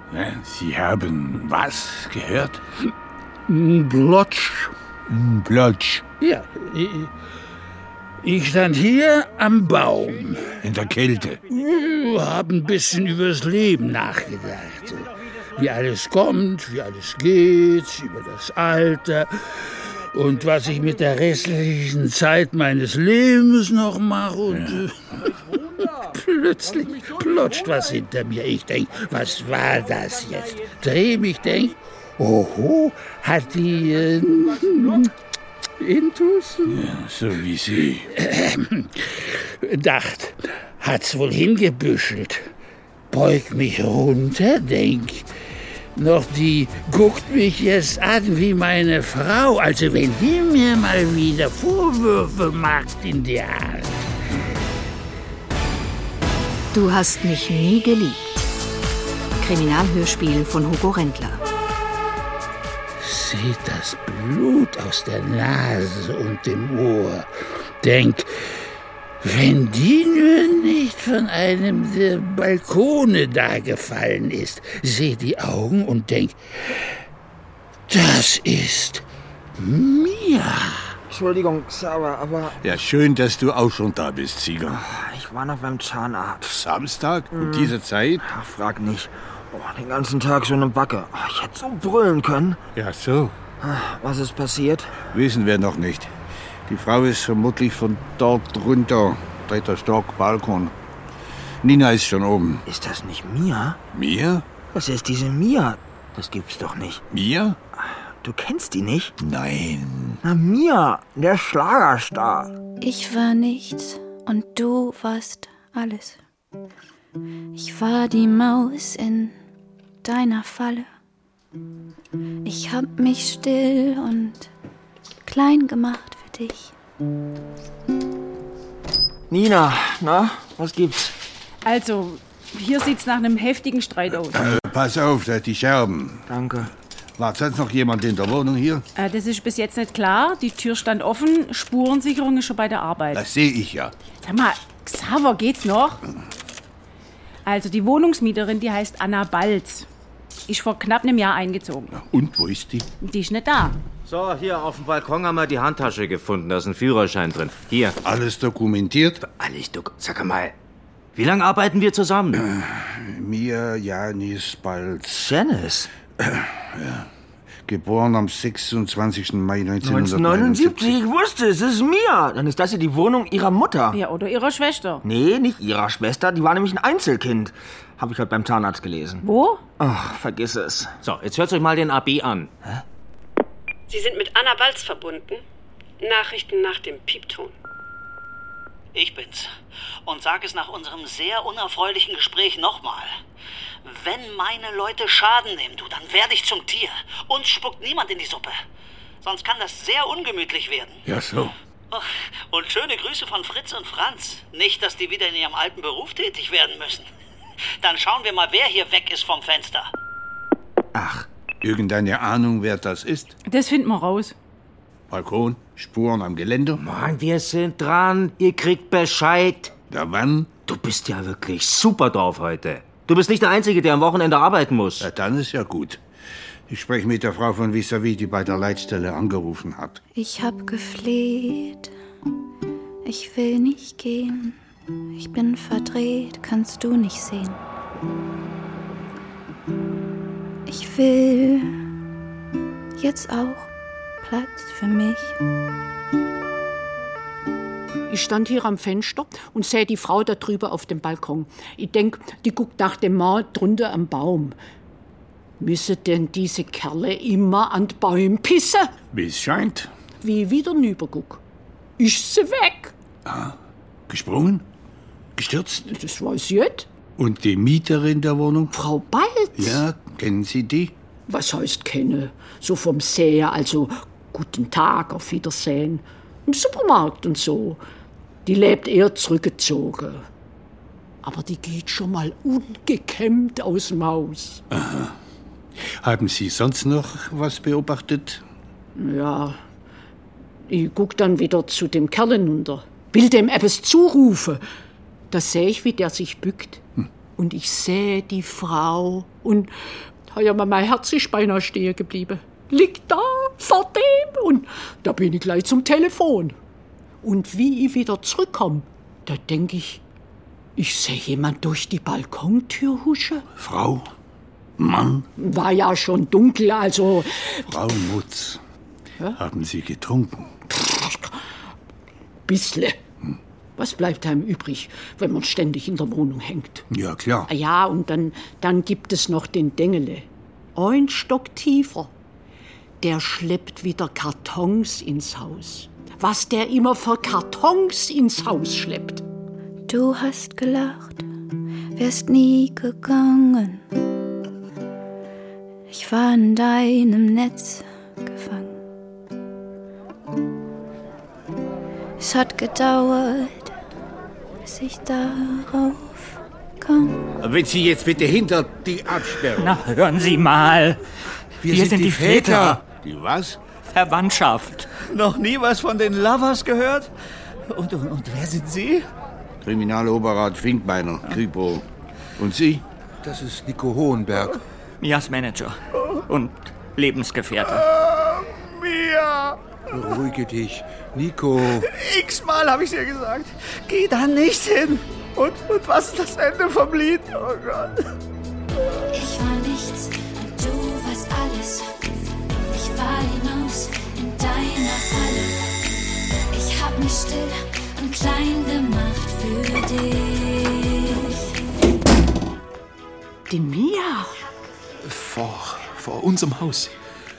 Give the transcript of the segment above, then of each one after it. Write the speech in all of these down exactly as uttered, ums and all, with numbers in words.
Sie haben was gehört? Ein Plotsch. Ein Plotsch. Ja, ich, ich stand hier am Baum. In der Kälte. Hab ein bisschen übers Leben nachgedacht. Wie alles kommt, wie alles geht, über das Alter und was ich mit der restlichen Zeit meines Lebens noch mache. Und ja. Plötzlich plotscht was hinter mir. Ich denk, was war das jetzt? Dreh mich, denk, oho, hat die äh, Intus? Ja, so wie Sie. Äh, dacht, hat's wohl hingebüschelt. Beug mich runter, denk, noch die guckt mich jetzt an wie meine Frau. Also wenn die mir mal wieder Vorwürfe macht in der Art. Du hast mich nie geliebt. Kriminalhörspiel von Hugo Rendler. Seht das Blut aus der Nase und dem Ohr. Denk, wenn die nur nicht von einem der Balkone da gefallen ist, seh die Augen und denk, das ist Mia. Entschuldigung, Xaver, aber... Ja, schön, dass du auch schon da bist, Sieger. Ich war noch beim Zahnarzt. Samstag? Mhm. Um diese Zeit? Ach, frag nicht. Oh, den ganzen Tag so eine Backe. Oh, ich hätte so brüllen können. Ja, so. Was ist passiert? Wissen wir noch nicht. Die Frau ist vermutlich von dort runter. Dritter Stock, Balkon. Nina ist schon oben. Ist das nicht Mia? Mia? Was ist diese Mia? Das gibt's doch nicht. Mia? Du kennst die nicht? Nein. Na, Mia, der Schlagerstar. Ich war nichts und du warst alles. Ich war die Maus in deiner Falle. Ich hab mich still und klein gemacht für dich. Nina, na, was gibt's? Also, hier sieht's nach einem heftigen Streit aus. Äh, pass auf, da die Scherben. Danke. War sonst noch jemand in der Wohnung hier? Äh, das ist bis jetzt nicht klar. Die Tür stand offen. Spurensicherung ist schon bei der Arbeit. Das sehe ich ja. Sag mal, Xaver, geht's noch? Also, die Wohnungsmieterin, die heißt Anna Balz. Ist vor knapp einem Jahr eingezogen. Und wo ist die? Die ist nicht da. So, hier auf dem Balkon haben wir die Handtasche gefunden. Da ist ein Führerschein drin. Hier. Alles dokumentiert? Alles dokumentiert. Sag mal, wie lange arbeiten wir zusammen? Äh, Mia Janis Balz. Janice? Äh, ja. Geboren am sechsundzwanzigsten Mai neunzehnhundertneunundsiebzig. Ich wusste es, es ist Mia. Dann ist das ja die Wohnung ihrer Mutter. Ja, oder ihrer Schwester. Nee, nicht ihrer Schwester. Die war nämlich ein Einzelkind. Habe ich heute beim Zahnarzt gelesen. Wo? Ach, vergiss es. So, jetzt hört euch mal den A B an. Hä? Sie sind mit Anna Balz verbunden. Nachrichten nach dem Piepton. Ich bin's. Und sag es nach unserem sehr unerfreulichen Gespräch nochmal. Wenn meine Leute Schaden nehmen, du, dann werde ich zum Tier. Uns spuckt niemand in die Suppe. Sonst kann das sehr ungemütlich werden. Ja, so. Und schöne Grüße von Fritz und Franz. Nicht, dass die wieder in ihrem alten Beruf tätig werden müssen. Dann schauen wir mal, wer hier weg ist vom Fenster. Ach, irgendeine Ahnung, wer das ist? Das finden wir raus. Balkon, Spuren am Geländer? Mann, wir sind dran. Ihr kriegt Bescheid. Da wann? Du bist ja wirklich super drauf heute. Du bist nicht der Einzige, der am Wochenende arbeiten muss. Ja, dann ist ja gut. Ich spreche mit der Frau von Vis-à-vis, die bei der Leitstelle angerufen hat. Ich hab gefleht. Ich will nicht gehen. Ich bin verdreht, kannst du nicht sehen. Ich will jetzt auch Platz für mich. Ich stand hier am Fenster und sehe die Frau da drüber auf dem Balkon. Ich denk, die guckt nach dem Mann drunter am Baum. Müsse denn diese Kerle immer an die Bäume pissen? Wie es scheint. Wie ich wieder rüberguck. Ist sie weg? Ah, gesprungen? Gestürzt? Das weiß ich nicht. Und die Mieterin der Wohnung? Frau Balz? Ja, kennen Sie die? Was heißt kennen? So vom Sehen, also guten Tag, auf Wiedersehen. Im Supermarkt und so. Die lebt eher zurückgezogen. Aber die geht schon mal ungekämmt aus dem Haus. Aha. Haben Sie sonst noch was beobachtet? Ja, ich guck dann wieder zu dem Kerl hinunter. Will dem etwas zurufen. Da sehe ich, wie der sich bückt. Hm. Und ich sehe die Frau und ja, mein Herz ist beinahe stehen geblieben. Liegt da vor dem und da bin ich gleich zum Telefon. Und wie ich wieder zurückkomme, da denke ich, ich sehe jemand durch die Balkontür huschen. Frau? Mann? War ja schon dunkel, also... Frau Mutz, ja? Haben Sie getrunken? Bissle. Hm. Was bleibt einem übrig, wenn man ständig in der Wohnung hängt? Ja, klar. Ja, und dann, dann gibt es noch den Dengele. Ein Stock tiefer. Der schleppt wieder Kartons ins Haus. Was der immer für Kartons ins Haus schleppt. Du hast gelacht, wärst nie gegangen. Ich war in deinem Netz gefangen. Es hat gedauert, bis ich darauf kam. Wenn Sie jetzt bitte hinter die Absperrung... Na, hören Sie mal. Wir, Wir sind, sind die die Väter. Väter. Die was? Verwandtschaft. Noch nie was von den Lovers gehört? Und, und, und wer sind Sie? Kriminaloberrat Finkbeiner, Kripo. Und Sie? Das ist Nico Hohenberg. Mias Manager und Lebensgefährte. Uh, Mia! Beruhige dich, Nico. X-mal habe ich dir gesagt. Geh da nicht hin. Und, und was ist das Ende vom Lied? Oh Gott. Ich war nichts und du warst alles. Ich war hinaus in deiner Falle. Ich hab mich still und klein gemacht für dich. Die Mia? Vor, vor unserem Haus.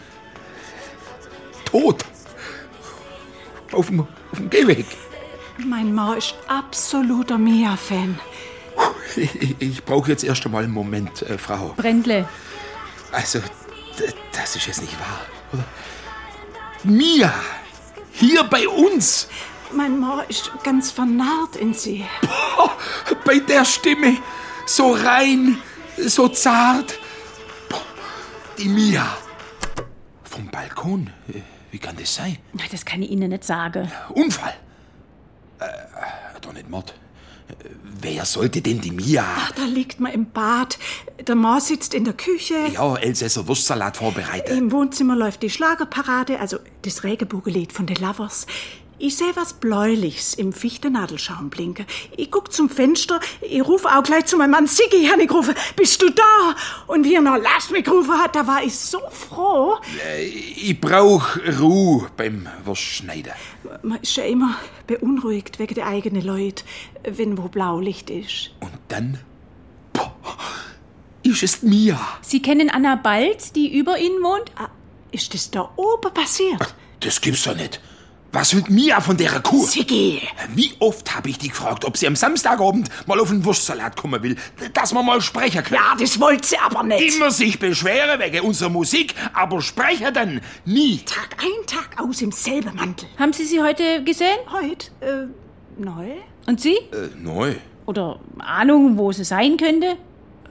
Tot. Auf dem, auf dem Gehweg. Mein Mann ist absoluter Mia-Fan. Ich, ich brauche jetzt erst einmal einen Moment, äh, Frau. Brendle. Also, d- das ist jetzt nicht wahr, oder? Mia! Hier bei uns! Mein Mann ist ganz vernarrt in sie. Boah, bei der Stimme. So rein, so zart. Boah, die Mia. Vom Balkon? Wie kann das sein? Das kann ich Ihnen nicht sagen. Unfall? Äh, doch nicht Mord. Wer sollte denn die Mia? Ach, da liegt man im Bad. Der Mann sitzt in der Küche. Ja, Elsässer Wurstsalat vorbereitet. Im Wohnzimmer läuft die Schlagerparade, also das Regenbogenlied von den Lovers. Ich sehe was Bläuliches im Fichtennadelschaum blinken. Ich guck zum Fenster, ich rufe auch gleich zu meinem Mann Siggi, habe ich gerufen, bist du da? Und wie er noch Lass mich gerufen hat, da war ich so froh. Äh, ich brauch Ruhe beim Wurstschneiden. Man ist ja immer beunruhigt wegen der eigenen Leute, wenn wo Blaulicht ist. Und dann boah, ist es Mia. Sie kennen Anna Balz, die über Ihnen wohnt? Ah, ist das da oben passiert? Das gibt's doch nicht. Was will Mia von der Kuh? Siggi! Wie oft habe ich die gefragt, ob sie am Samstagabend mal auf den Wurstsalat kommen will, dass wir mal sprechen können? Ja, das wollte sie aber nicht. Immer sich beschweren wegen unserer Musik, aber sprechen dann nie. Tag ein, Tag aus im selben Mantel. Haben Sie sie heute gesehen? Heute? Äh, neu? Und Sie? Äh, neu. Oder Ahnung, wo sie sein könnte? Äh...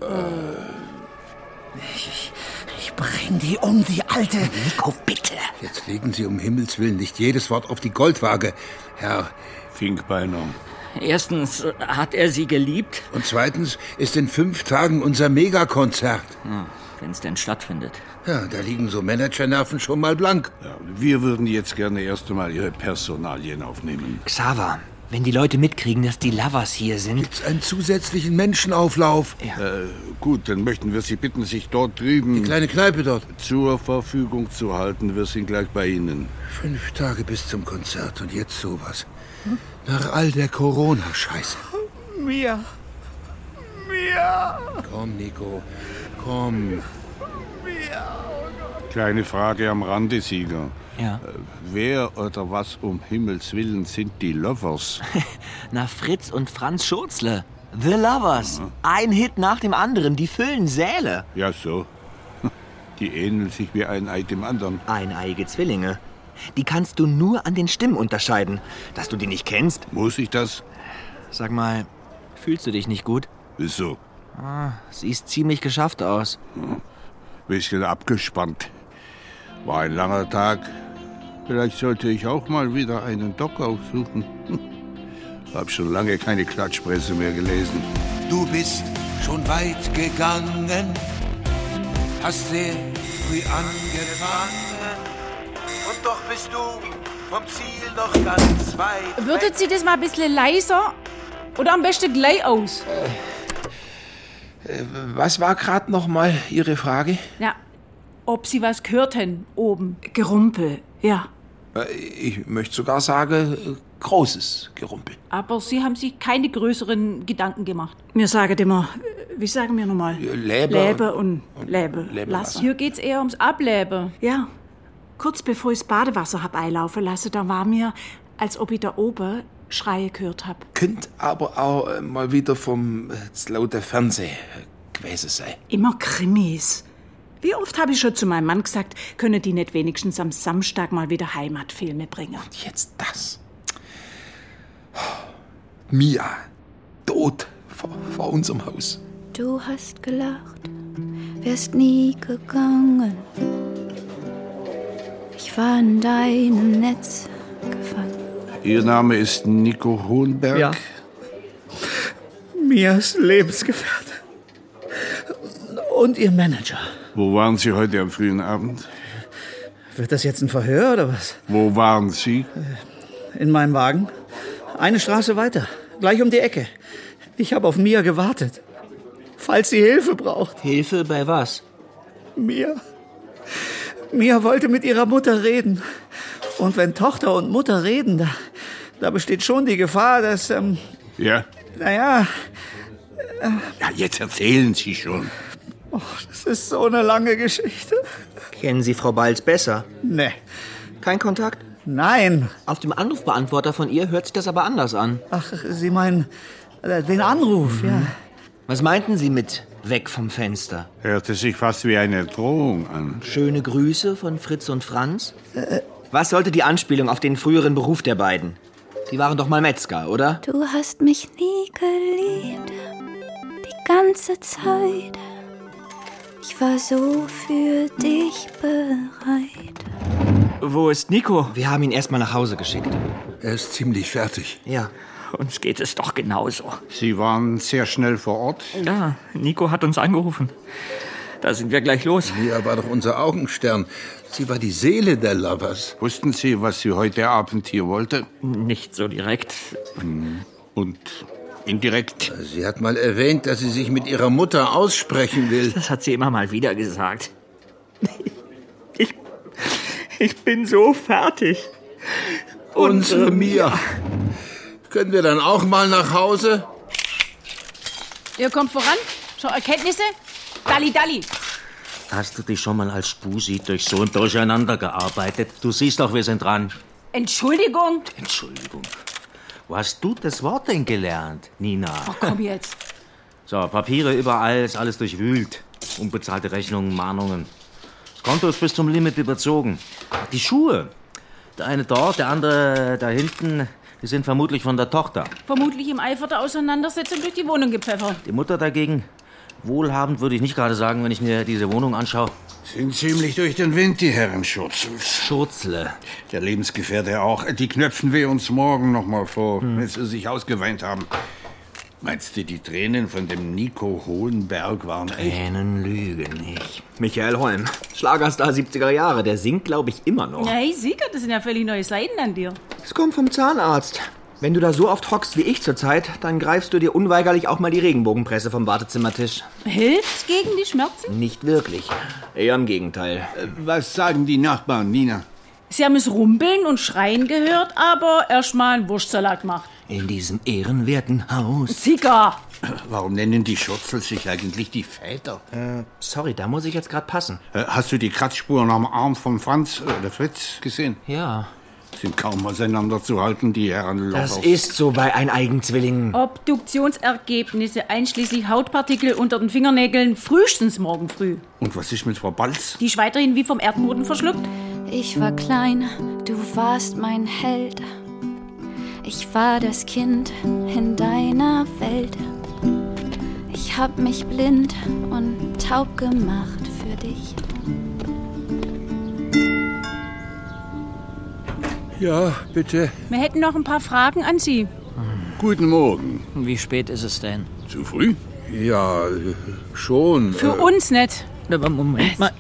Ich, ich bring die um, die Alte. Nico, bitte. Jetzt legen Sie um Himmels Willen nicht jedes Wort auf die Goldwaage, Herr Finkbeiner. Erstens hat er sie geliebt. Und zweitens ist in fünf Tagen unser Megakonzert. Hm, wenn es denn stattfindet. Ja, da liegen so Managernerven schon mal blank. Ja, wir würden jetzt gerne erst einmal Ihre Personalien aufnehmen. Xaver, wenn die Leute mitkriegen, dass die Lovers hier sind... Gibt's einen zusätzlichen Menschenauflauf? Ja. Äh, gut, dann möchten wir Sie bitten, sich dort drüben... Die kleine Kneipe dort. ...zur Verfügung zu halten. Wir sind gleich bei Ihnen. Fünf Tage bis zum Konzert und jetzt sowas. Hm? Nach all der Corona-Scheiße. Mia. Mia. Komm, Nico. Komm. Mia. Kleine Frage am Rande, Sieger. Ja. Wer oder was um Himmels Willen sind die Lovers? Na, Fritz und Franz Schurzle. The Lovers. Ja. Ein Hit nach dem anderen. Die füllen Säle. Ja, so. Die ähneln sich wie ein Ei dem anderen. Eineiige Zwillinge. Die kannst du nur an den Stimmen unterscheiden. Dass du die nicht kennst. Muss ich das? Sag mal, fühlst du dich nicht gut? Wieso? Ah, siehst ziemlich geschafft aus. Hm. Bisschen abgespannt. War ein langer Tag. Vielleicht sollte ich auch mal wieder einen Doc aufsuchen. Hm. Hab schon lange keine Klatschpresse mehr gelesen. Du bist schon weit gegangen, hast sehr früh angefangen und doch bist du vom Ziel noch ganz weit. Würdet Sie das mal ein bisschen leiser oder am besten gleich aus? Äh, was war gerade noch mal Ihre Frage? Ja, ob Sie was gehört haben oben. Gerumpel, ja. Ich möchte sogar sagen, großes Gerumpel. Aber Sie haben sich keine größeren Gedanken gemacht. Wir sagen immer, wie sagen wir nochmal? Leber. Leber und, und Leber. Leber lassen. Hier geht's eher ums Ableben. Ja. Kurz bevor ich das Badewasser hab einlaufen lassen, da war mir, als ob ich da oben Schreie gehört hab. Könnt aber auch mal wieder vom äh, lauten Fernsehen gewesen sein. Immer Krimis. Wie oft habe ich schon zu meinem Mann gesagt, können die nicht wenigstens am Samstag mal wieder Heimatfilme bringen? Und jetzt das. Mia, tot vor, vor unserem Haus. Du hast gelacht, wärst nie gegangen. Ich war in deinem Netz gefangen. Ihr Name ist Nico Hohenberg? Ja. Mias Lebensgefährte. Und Ihr Manager. Wo waren Sie heute am frühen Abend? Wird das jetzt ein Verhör oder was? Wo waren Sie? In meinem Wagen. Eine Straße weiter. Gleich um die Ecke. Ich habe auf Mia gewartet. Falls sie Hilfe braucht. Hilfe bei was? Mia. Mia wollte mit ihrer Mutter reden. Und wenn Tochter und Mutter reden, da, da besteht schon die Gefahr, dass... Ähm, ja? Naja... Äh, ja, jetzt erzählen Sie schon. Och, das ist so eine lange Geschichte. Kennen Sie Frau Balz besser? Nee. Kein Kontakt? Nein. Auf dem Anrufbeantworter von ihr hört sich das aber anders an. Ach, Sie meinen äh, den Anruf, mhm. ja. Was meinten Sie mit weg vom Fenster? Hörte sich fast wie eine Drohung an. Schöne Grüße von Fritz und Franz? Äh, Was sollte die Anspielung auf den früheren Beruf der beiden? Die waren doch mal Metzger, oder? Du hast mich nie geliebt, die ganze Zeit. Ich war so für dich bereit. Wo ist Nico? Wir haben ihn erst mal nach Hause geschickt. Er ist ziemlich fertig. Ja. Uns geht es doch genauso. Sie waren sehr schnell vor Ort? Ja, Nico hat uns angerufen. Da sind wir gleich los. Mia war doch unser Augenstern. Sie war die Seele der Lovers. Wussten Sie, was sie heute Abend hier wollte? Nicht so direkt. Und indirekt? Sie hat mal erwähnt, dass sie sich mit ihrer Mutter aussprechen will. Das hat sie immer mal wieder gesagt. Ich, ich bin so fertig. Unsere Mia. Können wir dann auch mal nach Hause? Ihr kommt voran? Schon Erkenntnisse? Dalli, Dalli. Hast du dich schon mal als Spusi durch so ein Durcheinander gearbeitet? Du siehst doch, wir sind dran. Entschuldigung. Entschuldigung. Wo hast du das Wort denn gelernt, Nina? Ach, komm jetzt. So, Papiere überall, ist alles durchwühlt. Unbezahlte Rechnungen, Mahnungen. Das Konto ist bis zum Limit überzogen. Die Schuhe. Der eine dort, der andere da hinten, die sind vermutlich von der Tochter. Vermutlich im Eifer der Auseinandersetzung durch die Wohnung gepfeffert. Die Mutter dagegen, wohlhabend würde ich nicht gerade sagen, wenn ich mir diese Wohnung anschaue. Sind ziemlich durch den Wind, die Herren Schurzels. Schurzle. Der Lebensgefährte auch. Die knöpfen wir uns morgen noch mal vor, hm. wenn sie sich ausgeweint haben. Meinst du, die Tränen von dem Nico Hohenberg waren echt? Tränen lügen nicht. Michael Holm, Schlagerstar siebziger Jahre, der singt, glaube ich, immer noch. Ja, hey, Sieger, das sind ja völlig neue Seiten an dir. Das kommt vom Zahnarzt. Wenn du da so oft hockst wie ich zurzeit, dann greifst du dir unweigerlich auch mal die Regenbogenpresse vom Wartezimmertisch. Hilft's gegen die Schmerzen? Nicht wirklich. Eher im Gegenteil. Was sagen die Nachbarn, Nina? Sie haben es rumpeln und schreien gehört, aber erst mal einen Wurstsalat gemacht. In diesem ehrenwerten Haus. Zicker! Warum nennen die Schurzels sich eigentlich die Väter? Äh, sorry, da muss ich jetzt gerade passen. Äh, hast du die Kratzspuren am Arm von Franz oder Fritz gesehen? Ja. Sind kaum auseinanderzuhalten, die Herren Lovers. Das ist so bei Eineigenzwillingen. Obduktionsergebnisse einschließlich Hautpartikel unter den Fingernägeln frühestens morgen früh. Und was ist mit Frau Balz? Die ist weiterhin wie vom Erdboden verschluckt. Ich war klein, du warst mein Held. Ich war das Kind in deiner Welt. Ich hab mich blind und taub gemacht für dich. Ja, bitte. Wir hätten noch ein paar Fragen an Sie. Guten Morgen. Wie spät ist es denn? Zu früh? Ja, schon. Für äh, uns nicht. Aber Moment mal.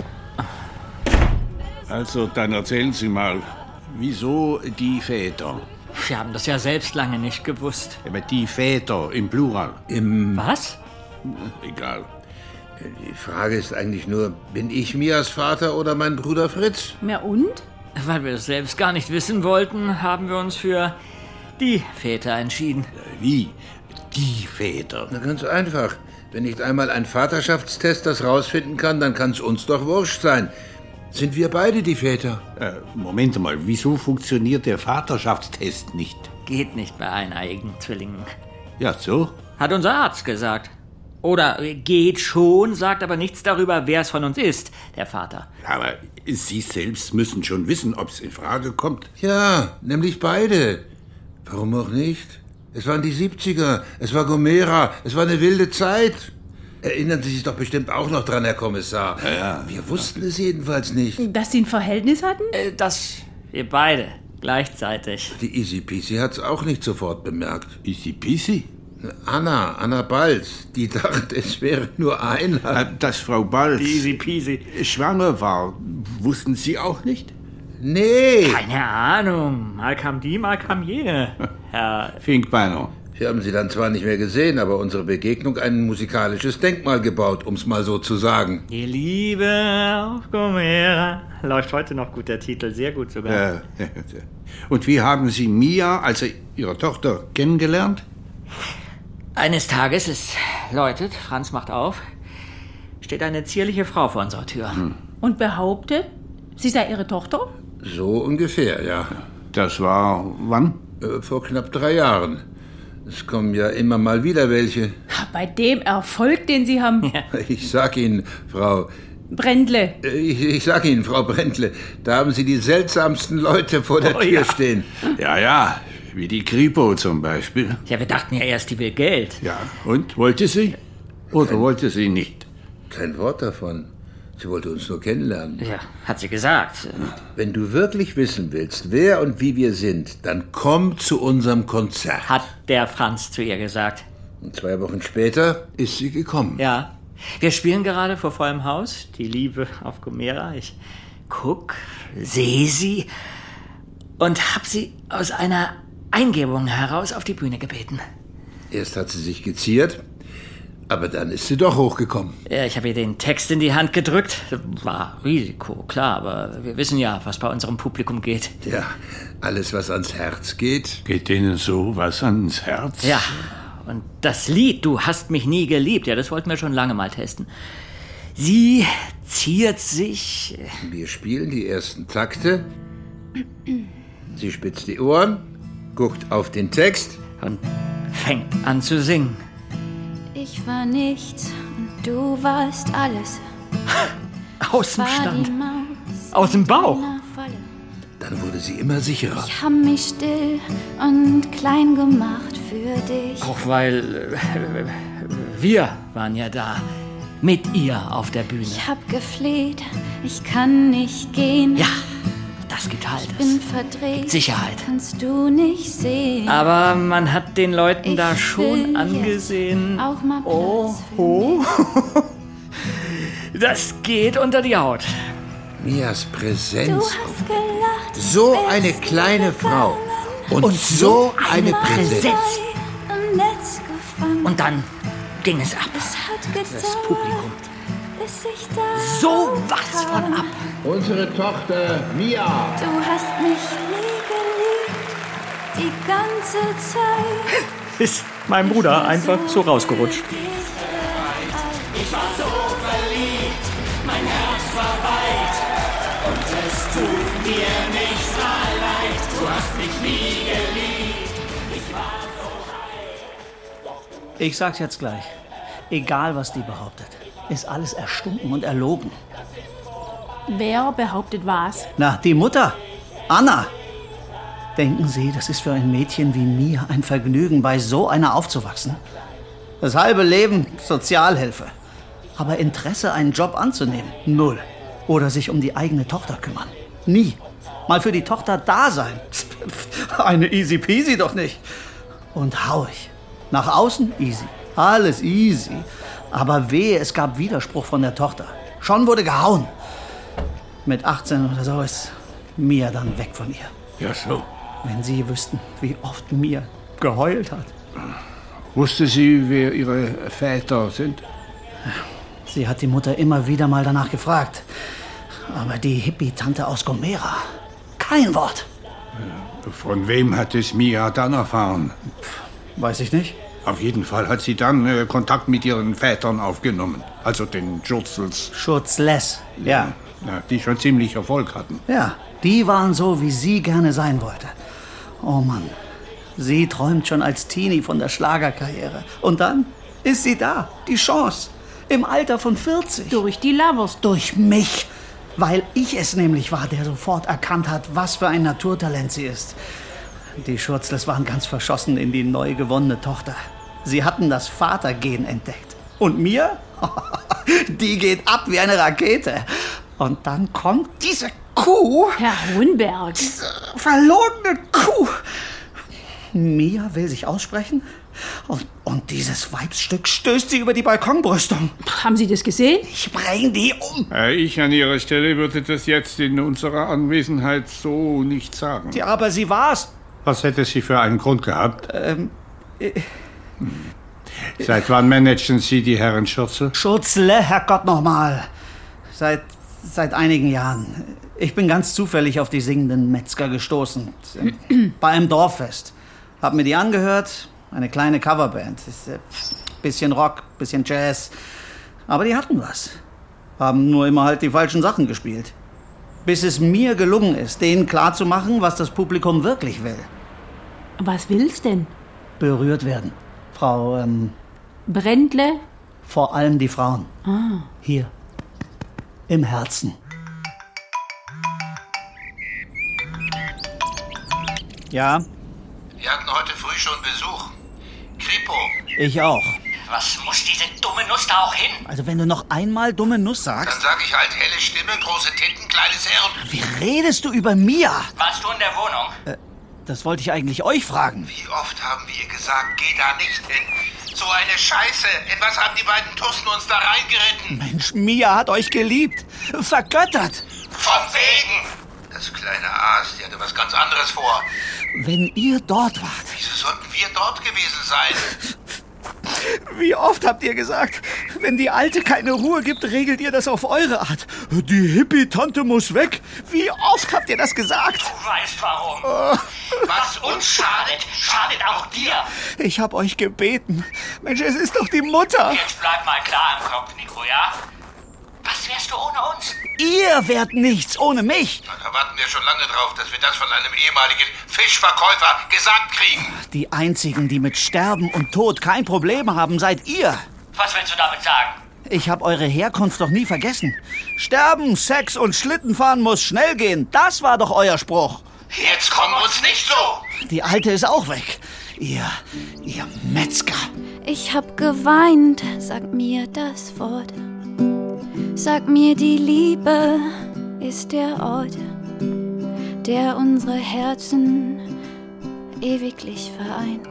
Also, dann erzählen Sie mal, wieso die Väter? Wir haben das ja selbst lange nicht gewusst. Aber die Väter im Plural. Im... Was? Egal. Die Frage ist eigentlich nur, bin ich Mias Vater oder mein Bruder Fritz? Ja, und? Weil wir es selbst gar nicht wissen wollten, haben wir uns für die Väter entschieden. Wie? Die Väter? Na, ganz einfach. Wenn nicht einmal ein Vaterschaftstest das rausfinden kann, dann kann es uns doch wurscht sein. Sind wir beide die Väter? Äh, Moment mal, wieso funktioniert der Vaterschaftstest nicht? Geht nicht bei eineiigen Zwillingen. Ja, so? Hat unser Arzt gesagt. Oder geht schon, sagt aber nichts darüber, wer es von uns ist, der Vater. Aber Sie selbst müssen schon wissen, ob es in Frage kommt. Ja, nämlich beide. Warum auch nicht? Es waren die siebziger, es war Gomera, es war eine wilde Zeit. Erinnern Sie sich doch bestimmt auch noch dran, Herr Kommissar. Ja, ja. Wir wussten es jedenfalls nicht. Dass Sie ein Verhältnis hatten? Äh, dass wir beide gleichzeitig. Die Easy Peasy hat es auch nicht sofort bemerkt. Easy Peasy? Anna, Anna Balz, die dachte, es wäre nur einer. Dass Frau Balz Easy Peasy schwanger war, wussten Sie auch nicht? Nee. Keine Ahnung. Mal kam die, mal kam jene, Herr Finkbeiner. Wir haben sie dann zwar nicht mehr gesehen, aber unsere Begegnung ein musikalisches Denkmal gebaut, um es mal so zu sagen. Die Liebe auf Gomera. Läuft heute noch gut, der Titel. Sehr gut sogar. Äh, und wie haben Sie Mia, also Ihre Tochter, kennengelernt? Eines Tages, es läutet, Franz macht auf, steht eine zierliche Frau vor unserer Tür. Hm. Und behauptet, sie sei Ihre Tochter? So ungefähr, ja. Das war wann? Äh, vor knapp drei Jahren. Es kommen ja immer mal wieder welche. Bei dem Erfolg, den Sie haben. Ja. Ich sag Ihnen, Frau... Brändle. Ich, ich sag Ihnen, Frau Brändle, da haben Sie die seltsamsten Leute vor der oh, Tür ja. stehen. Ja, ja, wie die Kripo zum Beispiel. Ja, wir dachten ja erst, die will Geld. Ja, und? Wollte sie? Oder Kein, wollte sie nicht? Kein Wort davon. Sie wollte uns nur kennenlernen. Ja, hat sie gesagt. Wenn du wirklich wissen willst, wer und wie wir sind, dann komm zu unserem Konzert. Hat der Franz zu ihr gesagt. Und zwei Wochen später ist sie gekommen. Ja. Wir spielen gerade vor vollem Haus, die Liebe auf Gomera. Ich guck, sehe sie und hab sie aus einer Eingebung heraus auf die Bühne gebeten. Erst hat sie sich geziert, aber dann ist sie doch hochgekommen. Ja, ich habe ihr den Text in die Hand gedrückt. War Risiko, klar, aber wir wissen ja, was bei unserem Publikum geht. Ja, alles, was ans Herz geht. Geht denen so was ans Herz? Ja, und das Lied, Du hast mich nie geliebt, ja, das wollten wir schon lange mal testen. Sie ziert sich... Wir spielen die ersten Takte. Sie spitzt die Ohren, guckt auf den Text und fängt an zu singen. Ich war nichts und du warst alles. Aus dem Stand. Aus dem Bauch. Dann wurde sie immer sicherer. Ich hab mich still und klein gemacht für dich. Auch weil äh, wir waren ja da. Mit ihr auf der Bühne. Ich hab gefleht, ich kann nicht gehen. Ja, das gibt Halt. Ich bin verdreht, gibt Sicherheit. Kannst du nicht sehen. Aber man hat den Leuten ich da schon angesehen. Auch mal oh, oh. Das geht unter die Haut. Mias Präsenz. Du hast gelacht. So eine kleine Frau. Und, und so eine Präsenz. Im Netz gefangen. Und dann ging es ab. Es hat gedauert, das Publikum. Bis ich da so was von ab. Unsere Tochter Mia. Du hast mich nie geliebt, die ganze Zeit. Ist mein Bruder einfach so rausgerutscht. Ich war so verliebt, mein Herz war weit. Und es tut mir nicht mal leid. Du hast mich nie geliebt. Ich war so weit. Ich sag's jetzt gleich. Egal, was die behauptet, ist alles erstunken und erlogen. Wer behauptet was? Na, die Mutter. Anna. Denken Sie, das ist für ein Mädchen wie mir ein Vergnügen, bei so einer aufzuwachsen? Das halbe Leben Sozialhilfe. Aber Interesse, einen Job anzunehmen? Null. Oder sich um die eigene Tochter kümmern? Nie. Mal für die Tochter da sein? Eine easy peasy doch nicht. Und hauig. Nach außen easy. Alles easy. Aber wehe, es gab Widerspruch von der Tochter. Schon wurde gehauen. Mit achtzehn oder so ist Mia dann weg von ihr. Ja, so. Wenn Sie wüssten, wie oft Mia geheult hat. Wusste sie, wer ihre Väter sind? Sie hat die Mutter immer wieder mal danach gefragt. Aber die Hippie-Tante aus Gomera, kein Wort. Von wem hat es Mia dann erfahren? Weiß ich nicht. Auf jeden Fall hat sie dann äh, Kontakt mit ihren Vätern aufgenommen. Also den Schurzels. Schurzles, ja. ja. Die schon ziemlich Erfolg hatten. Ja, die waren so, wie sie gerne sein wollte. Oh Mann, sie träumt schon als Teenie von der Schlagerkarriere. Und dann ist sie da, die Chance. Im Alter von vierzig. Durch die Lovers. Durch mich. Weil ich es nämlich war, der sofort erkannt hat, was für ein Naturtalent sie ist. Die Schurzles waren ganz verschossen in die neu gewonnene Tochter. Sie hatten das Vatergen entdeckt. Und mir? Die geht ab wie eine Rakete. Und dann kommt diese Kuh. Herr Hohenberg. Diese verlogene Kuh. Mia will sich aussprechen. Und, und dieses Weibsstück stößt sie über die Balkonbrüstung. Haben Sie das gesehen? Ich bring die um. Äh, ich an Ihrer Stelle würde das jetzt in unserer Anwesenheit so nicht sagen. Ja, aber sie war's. Was hätte sie für einen Grund gehabt? Ähm, äh, Seit wann managen Sie die Herren Schürzel? Schurzle, Herrgott nochmal. Seit, seit einigen Jahren. Ich bin ganz zufällig auf die singenden Metzger gestoßen. Bei einem Dorffest. Hab mir die angehört. Eine kleine Coverband. Bisschen Rock, bisschen Jazz. Aber die hatten was. Haben nur immer halt die falschen Sachen gespielt. Bis es mir gelungen ist, denen klarzumachen, was das Publikum wirklich will. Was will's denn? Berührt werden. Frau, ähm... Brändle? Vor allem die Frauen. Ah. Hier. Im Herzen. Ja? Wir hatten heute früh schon Besuch. Kripo. Ich auch. Was muss diese dumme Nuss da auch hin? Also wenn du noch einmal dumme Nuss sagst... Dann sag ich halt helle Stimme, große Titten, kleines Herr und... Wie redest du über Mia? Warst du in der Wohnung? Äh, das wollte ich eigentlich euch fragen. Wie oft haben wir gesagt, geh da nicht hin. So eine Scheiße. In was haben die beiden Tussen uns da reingeritten? Mensch, Mia hat euch geliebt. Vergöttert. Von wegen. Das kleine Aas, die hatte was ganz anderes vor. Wenn ihr dort wart... Wieso sollten wir dort gewesen sein? Wie oft habt ihr gesagt, wenn die Alte keine Ruhe gibt, regelt ihr das auf eure Art. Die Hippie-Tante muss weg. Wie oft habt ihr das gesagt? Du weißt warum. Oh. Was uns schadet, schadet auch dir. Ich hab euch gebeten. Mensch, es ist doch die Mutter. Jetzt bleib mal klar im Kopf, Nico, ja? Was wärst du ohne uns? Ihr wärt nichts ohne mich. Na, da warten wir schon lange drauf, dass wir das von einem ehemaligen Fischverkäufer gesagt kriegen. Die einzigen, die mit Sterben und Tod kein Problem haben, seid ihr. Was willst du damit sagen? Ich habe eure Herkunft doch nie vergessen. Sterben, Sex und Schlittenfahren muss schnell gehen. Das war doch euer Spruch. Jetzt komm uns nicht so. Die Alte ist auch weg. Ihr, ihr Metzger. Ich hab geweint, sag mir das Wort. Sag mir, die Liebe ist der Ort, der unsere Herzen ewiglich vereint.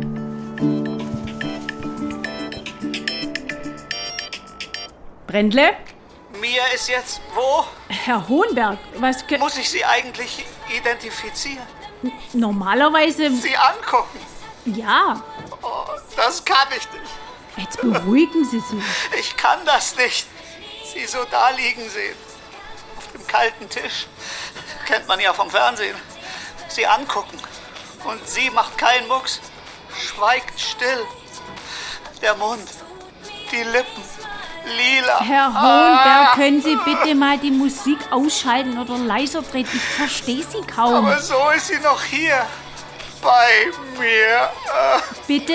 Brändle? Mia ist jetzt wo? Herr Hohenberg, was... Muss ich sie eigentlich identifizieren? N- normalerweise... Sie angucken? Ja. Oh, das kann ich nicht. Jetzt beruhigen Sie sich. Ich kann das nicht. Sie so da liegen sehen. Auf dem kalten Tisch. Kennt man ja vom Fernsehen. Sie angucken. Und sie macht keinen Mucks. Schweigt still. Der Mund. Die Lippen. Lila. Herr Hohenberg, ah. können Sie bitte mal die Musik ausschalten oder leiser drehen? Ich verstehe Sie kaum. Aber so ist sie noch hier. Bei mir. Bitte?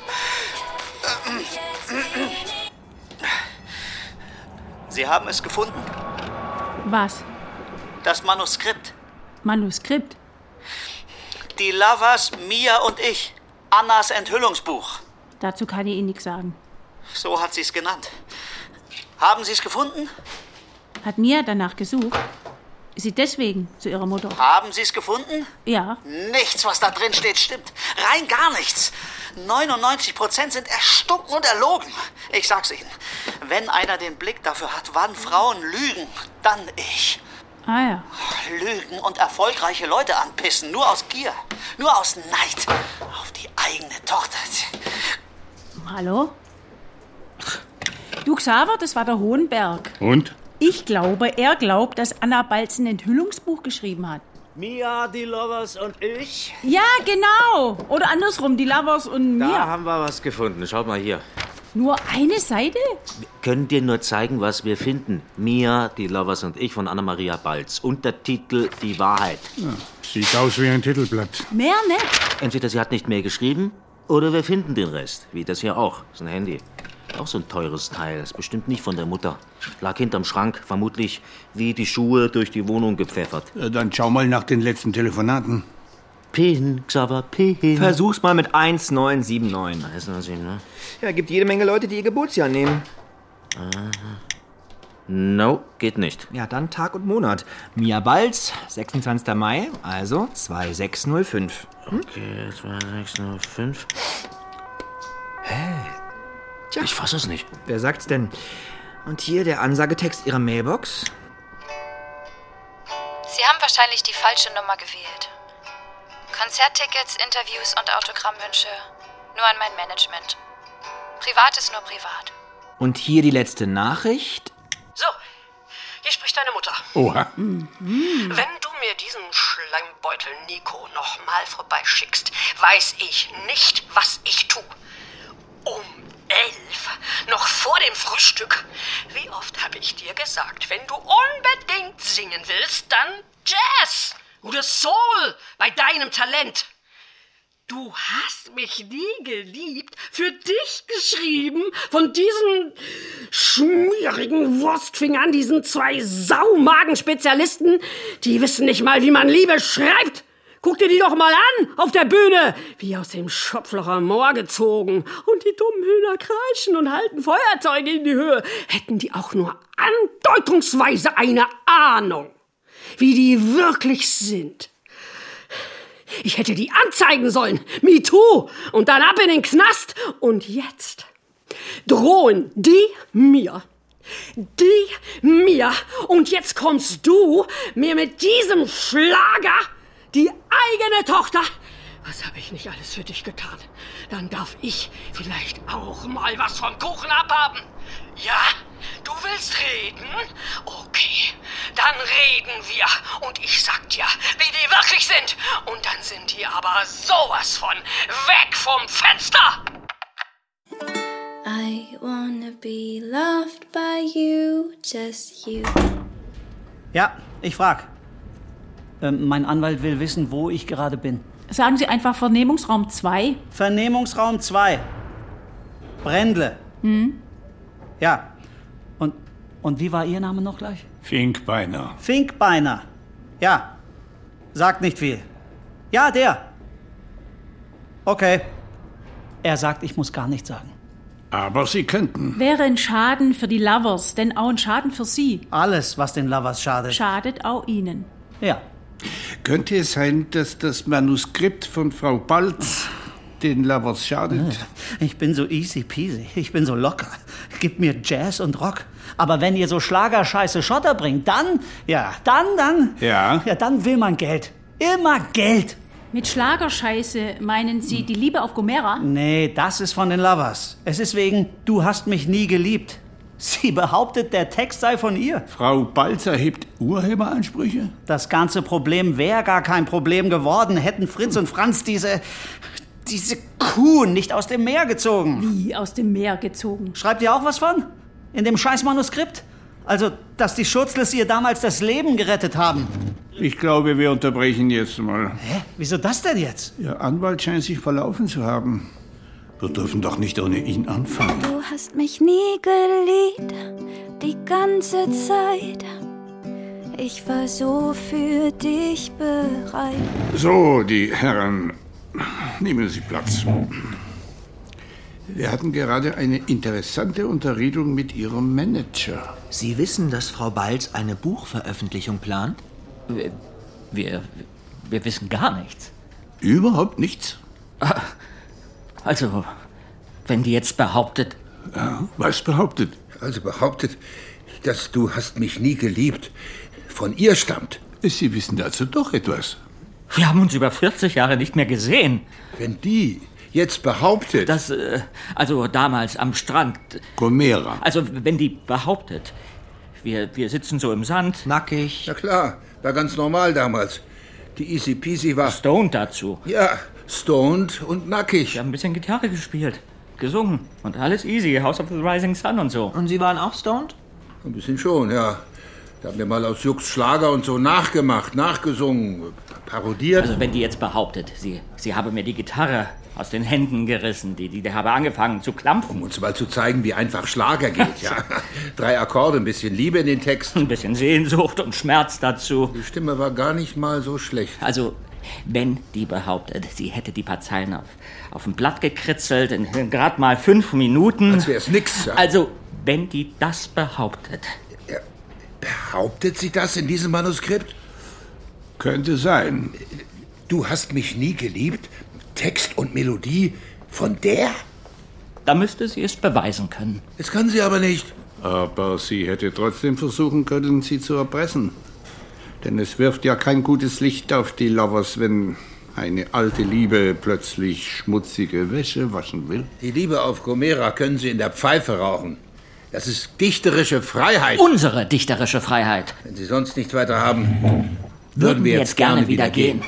Sie haben es gefunden. Was? Das Manuskript. Manuskript? Die Lovers, Mia und ich. Annas Enthüllungsbuch. Dazu kann ich Ihnen nichts sagen. So hat sie es genannt. Haben Sie es gefunden? Hat Mia danach gesucht? Ist sie deswegen zu ihrer Mutter? Haben Sie es gefunden? Ja. Nichts, was da drin steht, stimmt. Rein gar nichts. neunundneunzig Prozent sind erstunken und erlogen. Ich sag's Ihnen, wenn einer den Blick dafür hat, wann Frauen lügen, dann ich. Ah ja. Lügen und erfolgreiche Leute anpissen, nur aus Gier, nur aus Neid auf die eigene Tochter. Hallo? Du, Xaver, das war der Hohenberg. Und? Ich glaube, er glaubt, dass Anna Balz ein Enthüllungsbuch geschrieben hat. Mia, die Lovers und ich. Ja, genau. Oder andersrum, die Lovers und Da mir. haben wir was gefunden. Schaut mal hier. Nur eine Seite? Wir können dir nur zeigen, was wir finden. Mia, die Lovers und ich von Anna-Maria Balz. Untertitel Die Wahrheit. Ja, sieht aus wie ein Titelblatt. Mehr nicht. Entweder sie hat nicht mehr geschrieben, oder wir finden den Rest. Wie das hier auch. Das ist ein Handy. Auch so ein teures Teil. Ist bestimmt nicht von der Mutter. Lag hinterm Schrank, vermutlich wie die Schuhe durch die Wohnung gepfeffert. Ja, dann schau mal nach den letzten Telefonaten. Pin, Xaver, Pin. Versuch's mal mit eins neun sieben neun. eins neun sieben neun. Ja, gibt jede Menge Leute, die ihr Geburtsjahr nehmen. Aha. No, geht nicht. Ja, dann Tag und Monat. Mia Balz, sechsundzwanzigster Mai, also zwei sechs null fünf. Hm? Okay, zwei sechs null fünf. Hä? Tja. Ich fass es nicht. Wer sagt's denn? Und hier der Ansagetext Ihrer Mailbox. Sie haben wahrscheinlich die falsche Nummer gewählt. Konzerttickets, Interviews und Autogrammwünsche nur an mein Management. Privat ist nur privat. Und hier die letzte Nachricht. So, hier spricht deine Mutter. Oha. Mhm. Wenn du mir diesen Schleimbeutel Nico noch mal vorbeischickst, weiß ich nicht, was ich tue. Um elf, noch vor dem Frühstück. Wie oft habe ich dir gesagt, wenn du unbedingt singen willst, dann Jazz oder Soul bei deinem Talent. Du hast mich nie geliebt, für dich geschrieben, von diesen schmierigen Wurstfingern, diesen zwei Saumagen-Spezialisten, die wissen nicht mal, wie man Liebe schreibt. Guck dir die doch mal an, auf der Bühne, wie aus dem Schopfloch am Moor gezogen. Und die dummen Hühner kreischen und halten Feuerzeuge in die Höhe. Hätten die auch nur andeutungsweise eine Ahnung, wie die wirklich sind. Ich hätte die anzeigen sollen, MeToo, und dann ab in den Knast. Und jetzt drohen die mir, die mir, und jetzt kommst du mir mit diesem Schlager, die eigene Tochter. Was habe ich nicht alles für dich getan? Dann darf ich vielleicht auch mal was vom Kuchen abhaben. Ja? Du willst reden? Okay, dann reden wir. Und ich sag dir, wie die wirklich sind. Und dann sind die aber sowas von weg vom Fenster. I wanna be loved by you, just you. Ja, ich frag. Ähm, mein Anwalt will wissen, wo ich gerade bin. Sagen Sie einfach Vernehmungsraum zwei. Vernehmungsraum zwei. Brendle. Hm? Ja. Und, und wie war Ihr Name noch gleich? Finkbeiner. Finkbeiner. Ja. Sagt nicht viel. Ja, der. Okay. Er sagt, ich muss gar nichts sagen. Aber Sie könnten. Wäre ein Schaden für die Lovers, denn auch ein Schaden für Sie. Alles, was den Lovers schadet. Schadet auch Ihnen. Ja. Könnte es sein, dass das Manuskript von Frau Balz den Lovers schadet? Ich bin so easy peasy. Ich bin so locker. Gib mir Jazz und Rock. Aber wenn ihr so Schlagerscheiße Schotter bringt, dann, ja, dann, dann, Ja? ja, dann will man Geld. Immer Geld. Mit Schlagerscheiße meinen Sie die Liebe auf Gomera? Nee, das ist von den Lovers. Es ist wegen Du hast mich nie geliebt. Sie behauptet, der Text sei von ihr. Frau Balz erhebt Urheberansprüche? Das ganze Problem wäre gar kein Problem geworden, hätten Fritz und Franz diese, diese Kuh nicht aus dem Meer gezogen. Wie aus dem Meer gezogen? Schreibt ihr auch was von? In dem scheiß Manuskript? Also, dass die Schutzles ihr damals das Leben gerettet haben. Ich glaube, wir unterbrechen jetzt mal. Hä? Wieso das denn jetzt? Ihr Anwalt scheint sich verlaufen zu haben. Wir dürfen doch nicht ohne ihn anfangen. Du hast mich nie geliebt, die ganze Zeit. Ich war so für dich bereit. So, die Herren, nehmen Sie Platz. Wir hatten gerade eine interessante Unterredung mit Ihrem Manager. Sie wissen, dass Frau Balz eine Buchveröffentlichung plant? Wir, wir, wir wissen gar nichts. Überhaupt nichts? Also, wenn die jetzt behauptet... Ja, was behauptet? Also behauptet, dass du hast mich nie geliebt, von ihr stammt. Sie wissen dazu doch etwas. Wir haben uns über vierzig Jahre nicht mehr gesehen. Wenn die jetzt behauptet... Das, äh, also damals am Strand... Gomera. Also, wenn die behauptet, wir, wir sitzen so im Sand... Nackig. Na klar, war ganz normal damals. Die Easy Peasy war... Stoned dazu. Ja, stoned und nackig. Wir haben ein bisschen Gitarre gespielt, gesungen und alles easy, House of the Rising Sun und so. Und Sie waren auch stoned? Ein bisschen schon, ja. Da haben wir mal aus Jux Schlager und so nachgemacht, nachgesungen, parodiert. Also wenn die jetzt behauptet, sie, sie habe mir die Gitarre aus den Händen gerissen, die, die, die habe angefangen zu klampfen. Um uns mal zu zeigen, wie einfach Schlager geht, ja. Drei Akkorde, ein bisschen Liebe in den Text. Ein bisschen Sehnsucht und Schmerz dazu. Die Stimme war gar nicht mal so schlecht. Also, wenn die behauptet, sie hätte die paar Zeilen auf, auf ein Blatt gekritzelt in, in gerade mal fünf Minuten. Als wär's nix. Ja. Also, wenn die das behauptet. Ja, behauptet sie das in diesem Manuskript? Könnte sein. Du hast mich nie geliebt? Text und Melodie von der? Da müsste sie es beweisen können. Das kann sie aber nicht. Aber sie hätte trotzdem versuchen können, sie zu erpressen. Denn es wirft ja kein gutes Licht auf die Lovers, wenn eine alte Liebe plötzlich schmutzige Wäsche waschen will. Die Liebe auf Gomera können sie in der Pfeife rauchen. Das ist dichterische Freiheit. Unsere dichterische Freiheit. Wenn Sie sonst nicht weiter haben, würden wir jetzt, jetzt gerne wieder gehen.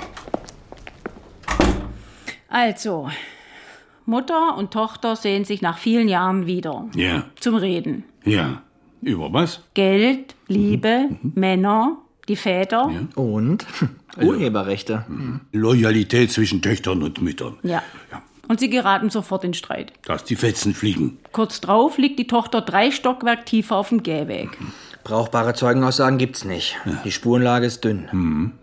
Also, Mutter und Tochter sehen sich nach vielen Jahren wieder. Ja. Zum Reden. Ja. Über was? Geld, Liebe, mhm. Männer, die Väter. Ja. Und Urheberrechte. Mhm. Loyalität zwischen Töchtern und Müttern. Ja. ja. Und sie geraten sofort in Streit. Dass die Fetzen fliegen. Kurz drauf liegt die Tochter drei Stockwerk tiefer auf dem Gehweg. Mhm. Brauchbare Zeugenaussagen gibt's nicht. Ja. Die Spurenlage ist dünn. Mhm.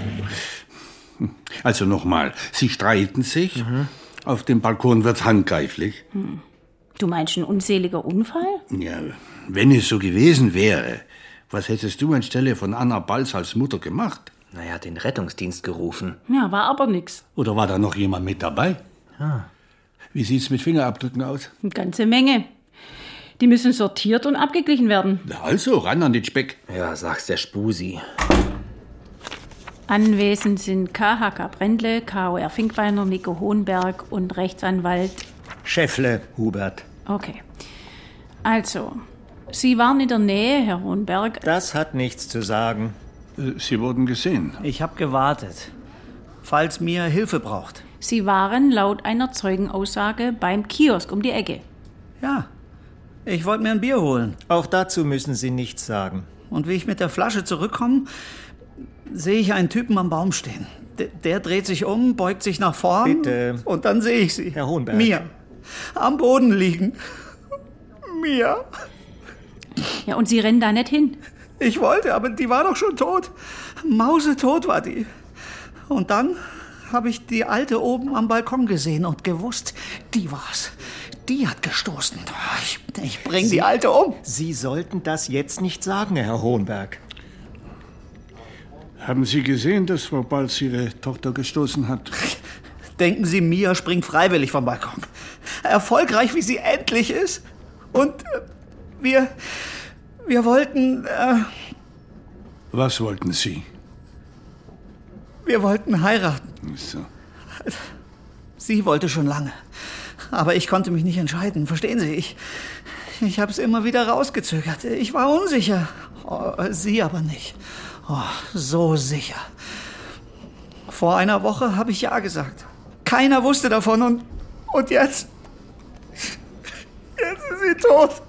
Also nochmal, Sie streiten sich, mhm. auf dem Balkon wird's handgreiflich. Hm. Du meinst ein unseliger Unfall? Ja, wenn es so gewesen wäre, was hättest du anstelle von Anna Balz als Mutter gemacht? Naja, den Rettungsdienst gerufen. Ja, war aber nix. Oder war da noch jemand mit dabei? Ah. Wie sieht's mit Fingerabdrücken aus? Eine ganze Menge. Die müssen sortiert und abgeglichen werden. Also, ran an den Speck. Ja, sag's der Spusi. Anwesend sind K H K Brendle, K O R Finkbeiner, Nico Hohenberg und Rechtsanwalt Schäffle, Hubert. Okay. Also, Sie waren in der Nähe, Herr Hohenberg. Das hat nichts zu sagen. Sie wurden gesehen. Ich habe gewartet, falls Mia Hilfe braucht. Sie waren laut einer Zeugenaussage beim Kiosk um die Ecke. Ja, ich wollte mir ein Bier holen. Auch dazu müssen Sie nichts sagen. Und wie ich mit der Flasche zurückkomme, sehe ich einen Typen am Baum stehen. D- der dreht sich um, beugt sich nach vorn. Bitte. Und dann sehe ich sie. Herr Hohenberg. Mia. Am Boden liegen. Mia. Ja, und Sie rennen da nicht hin? Ich wollte, aber die war doch schon tot. Mausetot war die. Und dann habe ich die Alte oben am Balkon gesehen und gewusst, die war's. Die hat gestoßen. Ich, ich bring Sie, die Alte um. Sie sollten das jetzt nicht sagen, Herr Hohenberg. Haben Sie gesehen, dass Frau Balz ihre Tochter gestoßen hat? Denken Sie, Mia springt freiwillig vom Balkon. Erfolgreich, wie sie endlich ist. Und äh, wir, wir wollten... Äh, Was wollten Sie? Wir wollten heiraten. So. Sie wollte schon lange. Aber ich konnte mich nicht entscheiden. Verstehen Sie? Ich, ich habe es immer wieder rausgezögert. Ich war unsicher. Oh, Sie aber nicht. Oh, so sicher. Vor einer Woche habe ich ja gesagt. Keiner wusste davon und, und jetzt... Jetzt ist sie tot.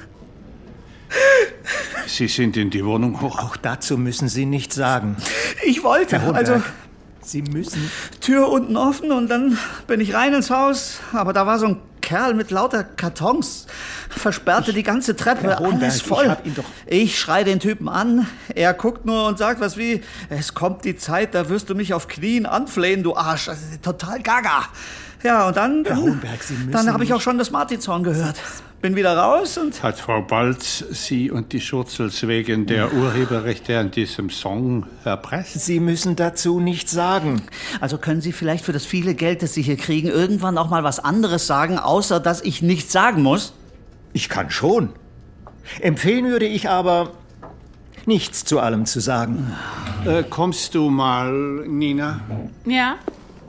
Sie sind in die Wohnung hoch. Auch dazu müssen Sie nichts sagen. Ich wollte, Herr Hohenberg, also... Sie müssen... Tür unten offen und dann bin ich rein ins Haus. Aber da war so ein Kerl mit lauter Kartons. Versperrte ich, die ganze Treppe, Herr Hohenberg, alles voll. Ich, hab ihn doch ich schrei den Typen an. Er guckt nur und sagt was wie, es kommt die Zeit, da wirst du mich auf Knien anflehen, du Arsch. Das ist total gaga. Ja, und dann... Herr Hohenberg, Sie müssen Dann habe ich nicht... auch schon das Martinshorn gehört. bin wieder raus und... Hat Frau Balz Sie und die Schurzels wegen der Urheberrechte an diesem Song erpresst? Sie müssen dazu nichts sagen. Also können Sie vielleicht für das viele Geld, das Sie hier kriegen, irgendwann auch mal was anderes sagen, außer dass ich nichts sagen muss? Ich kann schon. Empfehlen würde ich aber, nichts zu allem zu sagen. Äh, kommst du mal, Nina? Ja?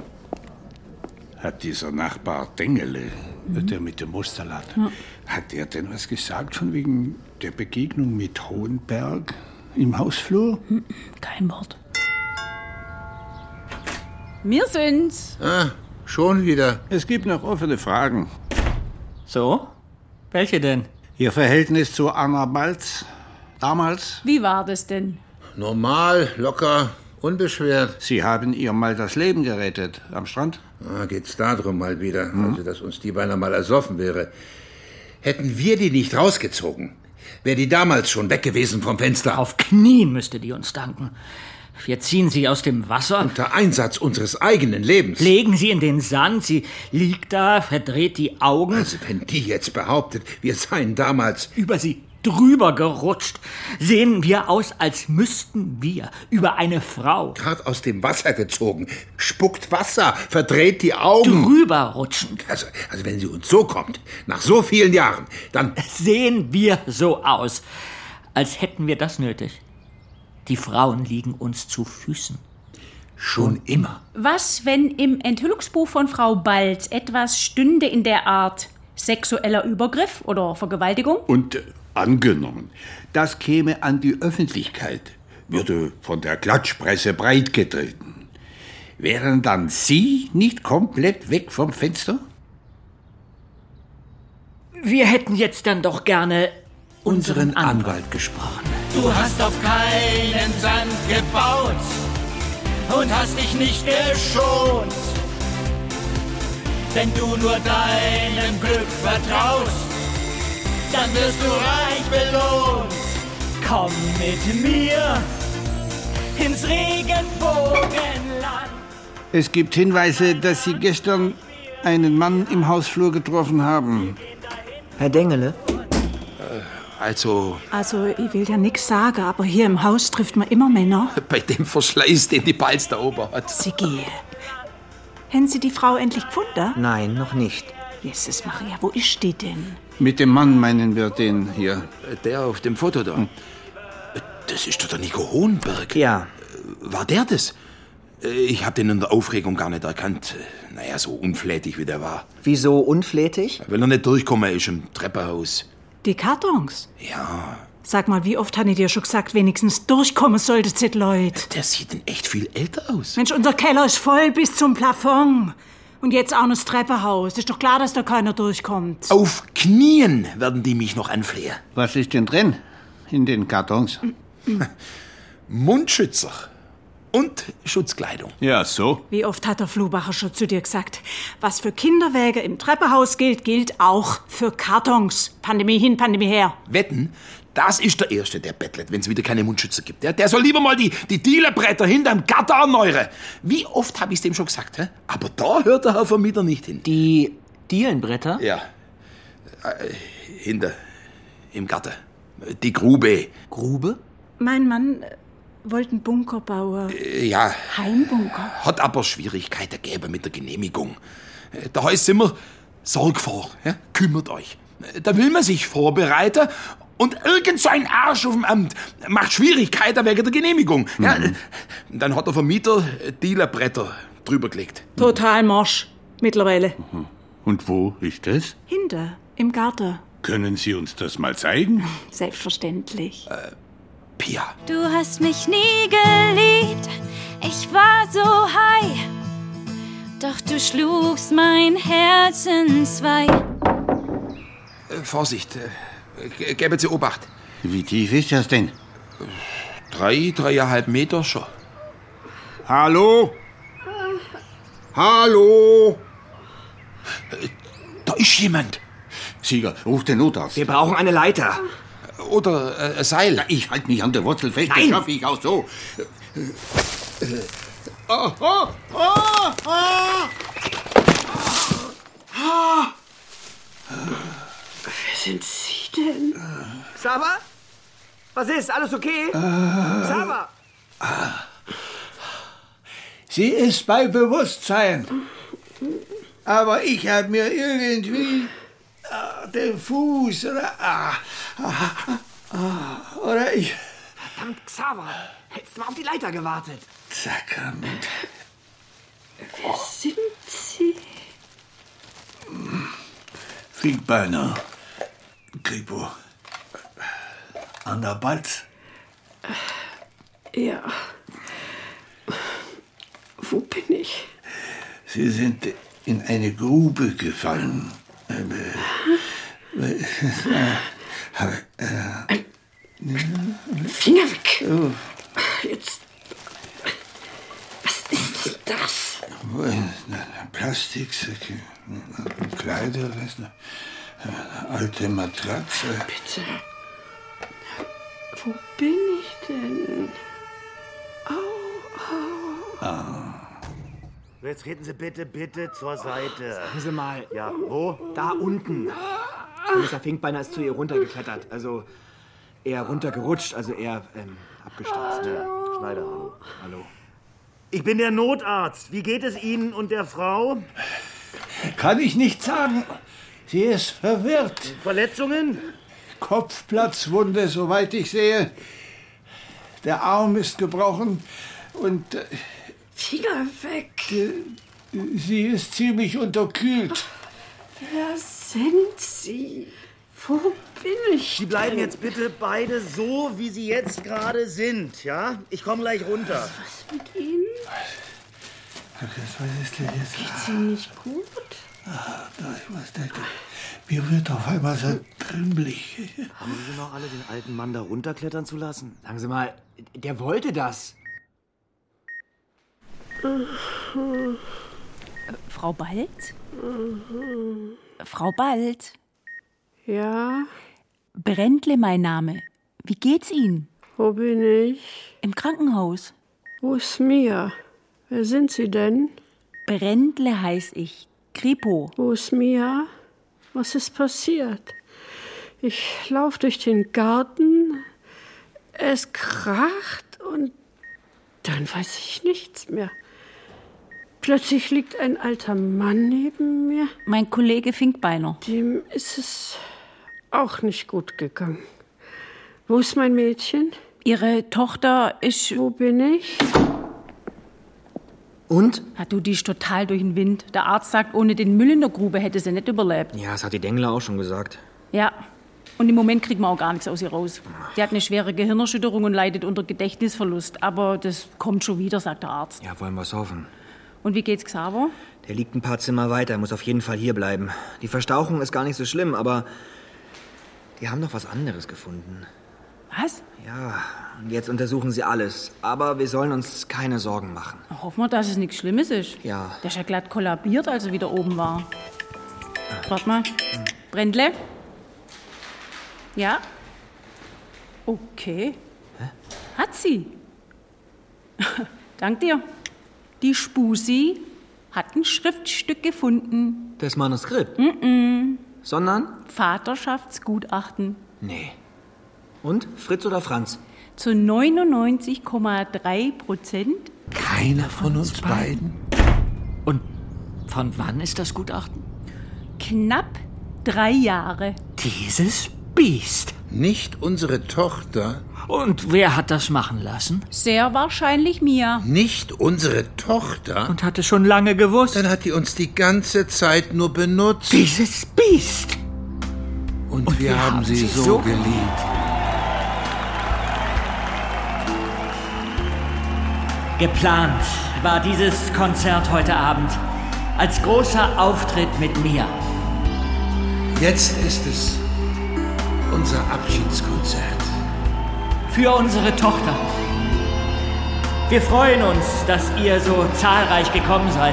Hat dieser Nachbar Dengele, mhm. der mit dem Musterladen, ja. hat der denn was gesagt von wegen der Begegnung mit Hohenberg im Hausflur? Kein Wort. Wir sind's. Ah, schon wieder. Es gibt noch offene Fragen. So? Welche denn? Ihr Verhältnis zu Anna Balz damals? Wie war das denn? Normal, locker, unbeschwert. Sie haben ihr mal das Leben gerettet am Strand? Ah, geht's darum mal wieder, hm? Also dass uns die beinahe mal ersoffen wäre. Hätten wir die nicht rausgezogen, wäre die damals schon weg gewesen vom Fenster. Auf Knien müsste die uns danken. Wir ziehen sie aus dem Wasser. Unter Einsatz unseres eigenen Lebens. Legen sie in den Sand, sie liegt da, verdreht die Augen. Also wenn die jetzt behauptet, wir seien damals... Über sie drüber gerutscht, sehen wir aus, als müssten wir über eine Frau... Gerade aus dem Wasser gezogen, spuckt Wasser, verdreht die Augen. Drüber rutschen. Also, also wenn sie uns so kommt, nach so vielen Jahren, dann... Sehen wir so aus, als hätten wir das nötig. Die Frauen liegen uns zu Füßen. Schon immer. Was, wenn im Enthüllungsbuch von Frau Balz etwas stünde in der Art sexueller Übergriff oder Vergewaltigung? Und äh, angenommen, das käme an die Öffentlichkeit, würde von der Klatschpresse breitgetreten. Wären dann Sie nicht komplett weg vom Fenster? Wir hätten jetzt dann doch gerne unseren Anwalt gesprochen. Du hast auf keinen Sand gebaut und hast dich nicht geschont. Wenn du nur deinem Glück vertraust, dann wirst du reich belohnt. Komm mit mir ins Regenbogenland. Es gibt Hinweise, dass Sie gestern einen Mann im Hausflur getroffen haben. Herr Dengele? Also... Also, ich will ja nix sagen, aber hier im Haus trifft man immer Männer. Bei dem Verschleiß, den die Balz da oben hat. Sigi, haben Sie die Frau endlich gefunden? Nein, noch nicht. Jesus Maria, wo ist die denn? Mit dem Mann meinen wir den hier. Der auf dem Foto da. Hm. Das ist doch der Nico Hohenberg. Ja. War der das? Ich hab den in der Aufregung gar nicht erkannt. Naja, so unflätig wie der war. Wieso unflätig? Weil er nicht durchkommen ist im Treppenhaus. Die Kartons? Ja. Sag mal, wie oft habe ich dir schon gesagt, wenigstens durchkommen solltet ihr Leute? Der sieht denn echt viel älter aus. Mensch, unser Keller ist voll bis zum Plafond. Und jetzt auch noch das Treppenhaus. Ist doch klar, dass da keiner durchkommt. Auf Knien werden die mich noch anflehen. Was ist denn drin in den Kartons? Mundschützer und Schutzkleidung. Ja, so. Wie oft hat der Flubacher schon zu dir gesagt, was für Kinderwäge im Treppenhaus gilt, gilt auch für Kartons. Pandemie hin, Pandemie her. Wetten, das ist der Erste, der bettelt, wenn es wieder keine Mundschützer gibt. Der, der soll lieber mal die, die Dealerbretter hinterm Gatter erneuern. Wie oft habe ich es dem schon gesagt? Hä? Aber da hört der Herr Vermieter nicht hin. Die Dielenbretter? Ja. Äh, hinter. Im Garten. Die Grube. Grube? Mein Mann äh, wollte einen Bunker bauen. Äh, ja. Heimbunker. Hat aber Schwierigkeiten gegeben mit der Genehmigung. Äh, da heißt es immer, sorg vor, ja? Kümmert euch. Äh, da will man sich vorbereiten. Und irgend so ein Arsch auf dem Amt macht Schwierigkeiten wegen der Genehmigung. Mhm. Ja, dann hat der Vermieter Dealerbretter drüber gelegt. Total morsch, mittlerweile. Mhm. Und wo ist das? Hinter, im Garten. Können Sie uns das mal zeigen? Selbstverständlich. Äh, Pia. Du hast mich nie geliebt, ich war so high. Doch du schlugst mein Herz in zwei. Äh, Vorsicht, äh, geben Sie Obacht. Wie tief ist das denn? Drei, dreieinhalb Meter schon. Hallo? Hallo? Da ist jemand. Sieger, ruf den Notarzt. Wir brauchen eine Leiter. Oder äh, ein Seil. Ja, ich halte mich an der Wurzel fest, Nein. das schaffe ich auch so. Oh, oh, oh, oh. Es sind Sie denn? Xaver? Was ist? Alles okay? Äh, Xaver? Sie ist bei Bewusstsein. Aber ich habe mir irgendwie äh, den Fuß oder... Äh, äh, oder ich... Verdammt, Xaver. Hättest du mal auf die Leiter gewartet. Sakrament. Wer sind Sie? Finkbeiner. Kripo. An der Balz. Ja. Wo bin ich? Sie sind in eine Grube gefallen. Finger weg. Jetzt. Was ist das? Plastiksäcke, Kleider, eine alte Matratze. Bitte. Wo bin ich denn? Au, au. Ah. Jetzt treten Sie bitte, bitte zur Seite. Sagen Sie mal. Ja, wo? Da unten. Kommissar Finkbeiner ist zu ihr runtergeklettert. Also eher runtergerutscht, also eher ähm, abgestürzt. Ja, Schneider, hallo. Hallo. Ich bin der Notarzt. Wie geht es Ihnen und der Frau? Kann ich nicht sagen. Sie ist verwirrt. Verletzungen? Kopfplatzwunde, soweit ich sehe. Der Arm ist gebrochen und... Äh, Finger weg. Äh, sie ist ziemlich unterkühlt. Wer sind Sie? Wo bin ich Sie bleiben denn? jetzt bitte beide so, wie Sie jetzt gerade sind, ja? Ich komme gleich runter. Was mit Ihnen? Was ist denn jetzt? Geht's Ihnen nicht gut? Ah, da, ich was denke. Mir wird auf einmal so trümmelig. Haben Sie noch alle, den alten Mann da runterklettern zu lassen? Sagen Sie mal, der wollte das. Äh, Frau Balz? Mhm. Frau Balz? Ja? Brändle mein Name. Wie geht's Ihnen? Wo bin ich? Im Krankenhaus. Wo ist Mia? Wer sind Sie denn? Brändle heiß ich. Kripo. Wo ist Mia? Was ist passiert? Ich laufe durch den Garten, es kracht und dann weiß ich nichts mehr. Plötzlich liegt ein alter Mann neben mir. Mein Kollege Finkbeiner. Dem ist es auch nicht gut gegangen. Wo ist mein Mädchen? Ihre Tochter ist... Wo bin ich? Und? Ja, du, die ist total durch den Wind. Der Arzt sagt, ohne den Müll in der Grube hätte sie nicht überlebt. Ja, das hat die Dengler auch schon gesagt. Ja, und im Moment kriegt man auch gar nichts aus ihr raus. Die hat eine schwere Gehirnerschütterung und leidet unter Gedächtnisverlust. Aber das kommt schon wieder, sagt der Arzt. Ja, wollen wir es hoffen. Und wie geht's Xaver? Der liegt ein paar Zimmer weiter, er muss auf jeden Fall hier bleiben. Die Verstauchung ist gar nicht so schlimm, aber die haben noch was anderes gefunden. Was? Ja, und jetzt untersuchen sie alles. Aber wir sollen uns keine Sorgen machen. Hoffen wir, dass es nichts Schlimmes ist. Ja. Der ist ja glatt kollabiert, als er wieder oben war. Warte mal. Brändle? Ja? Okay. Hä? Hat sie. Dank dir. Die Spusi hat ein Schriftstück gefunden. Das Manuskript? Mm-mm. Sondern? Vaterschaftsgutachten. Nee. Und? Fritz oder Franz? Zu neunundneunzig Komma drei Prozent. Keiner von uns beiden. Und von wann ist das Gutachten? Knapp drei Jahre. Dieses Biest. Nicht unsere Tochter. Und wer hat das machen lassen? Sehr wahrscheinlich Mia. Nicht unsere Tochter? Und hat es schon lange gewusst? Dann hat die uns die ganze Zeit nur benutzt. Dieses Biest. Und, Und wir, wir haben sie, sie so, so geliebt. Geplant war dieses Konzert heute Abend als großer Auftritt mit Mia. Jetzt ist es unser Abschiedskonzert. Für unsere Tochter. Wir freuen uns, dass ihr so zahlreich gekommen seid.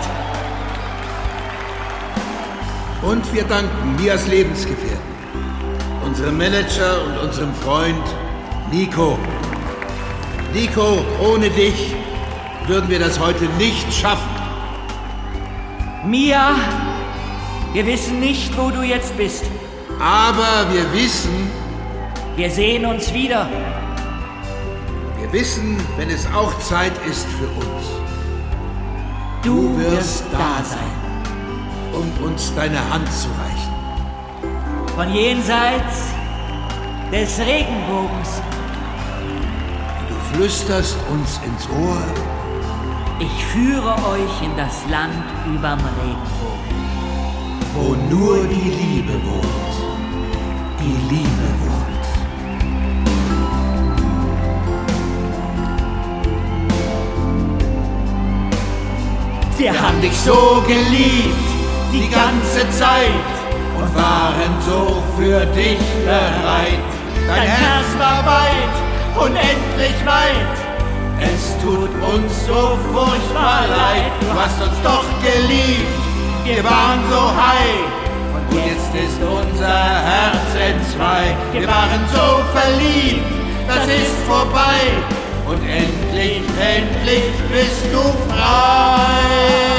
Und wir danken Mias Lebensgefährten, unserem Manager und unserem Freund Nico. Nico, ohne dich würden wir das heute nicht schaffen. Mia, wir wissen nicht, wo du jetzt bist. Aber wir wissen... Wir sehen uns wieder. Wir wissen, wenn es auch Zeit ist für uns. Du wirst da sein, um uns deine Hand zu reichen. Von jenseits des Regenbogens. Du flüsterst uns ins Ohr. Ich führe euch in das Land überm Regenbogen. Wo nur die Liebe wohnt. Die Liebe wohnt. Wir haben dich so geliebt, die ganze Zeit, und waren so für dich bereit. Dein Herz war weit, unendlich weit. Es tut uns so furchtbar leid. Du hast uns doch geliebt, wir waren so high. Und jetzt ist unser Herz entzwei. Wir waren so verliebt, das ist vorbei. Und endlich, endlich bist du frei.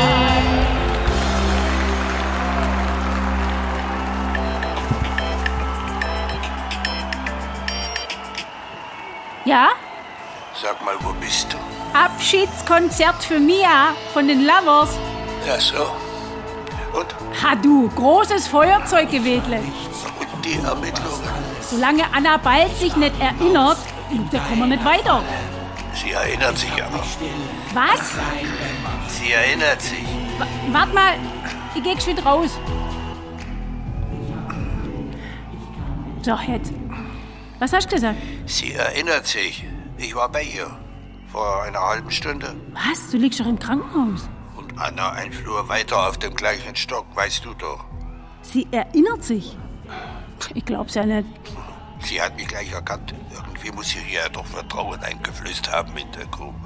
Ja? Sag mal, wo bist du? Abschiedskonzert für Mia von den Lovers. Ja, so. Und? Ha du, großes Feuerzeug gewedle. Und die Ermittlungen? Solange Anna Balz sich nicht erinnert, da kommen wir nicht weiter. Sie erinnert sich aber. Was? Sie erinnert sich. W wart mal, ich geh geschwind raus. So, jetzt. Was hast du gesagt? Sie erinnert sich. Ich war bei ihr. Vor einer halben Stunde. Was? Du liegst doch im Krankenhaus. Und Anna ein Flur weiter auf dem gleichen Stock, weißt du doch. Sie erinnert sich. Ich glaub's ja nicht. Sie hat mich gleich erkannt. Irgendwie muss sie ihr ja doch Vertrauen eingeflößt haben in der Grube.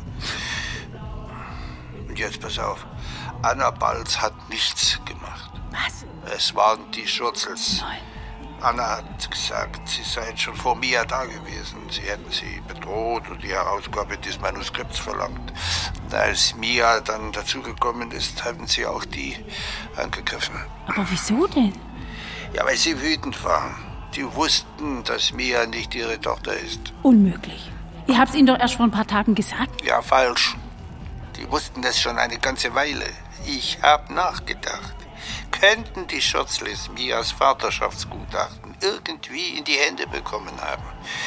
Und jetzt pass auf. Anna Balz hat nichts gemacht. Was? Es waren die Schurzels. Nein. Anna hat gesagt, sie seien schon vor Mia da gewesen. Sie hätten sie bedroht und die Herausgabe des Manuskripts verlangt. Als Mia dann dazugekommen ist, haben sie auch die angegriffen. Aber wieso denn? Ja, weil sie wütend waren. Die wussten, dass Mia nicht ihre Tochter ist. Unmöglich. Ihr habt's ihnen doch erst vor ein paar Tagen gesagt. Ja, falsch. Die wussten das schon eine ganze Weile. Ich hab nachgedacht. Könnten die Schurzles Mias Vaterschaftsgutachten irgendwie in die Hände bekommen haben?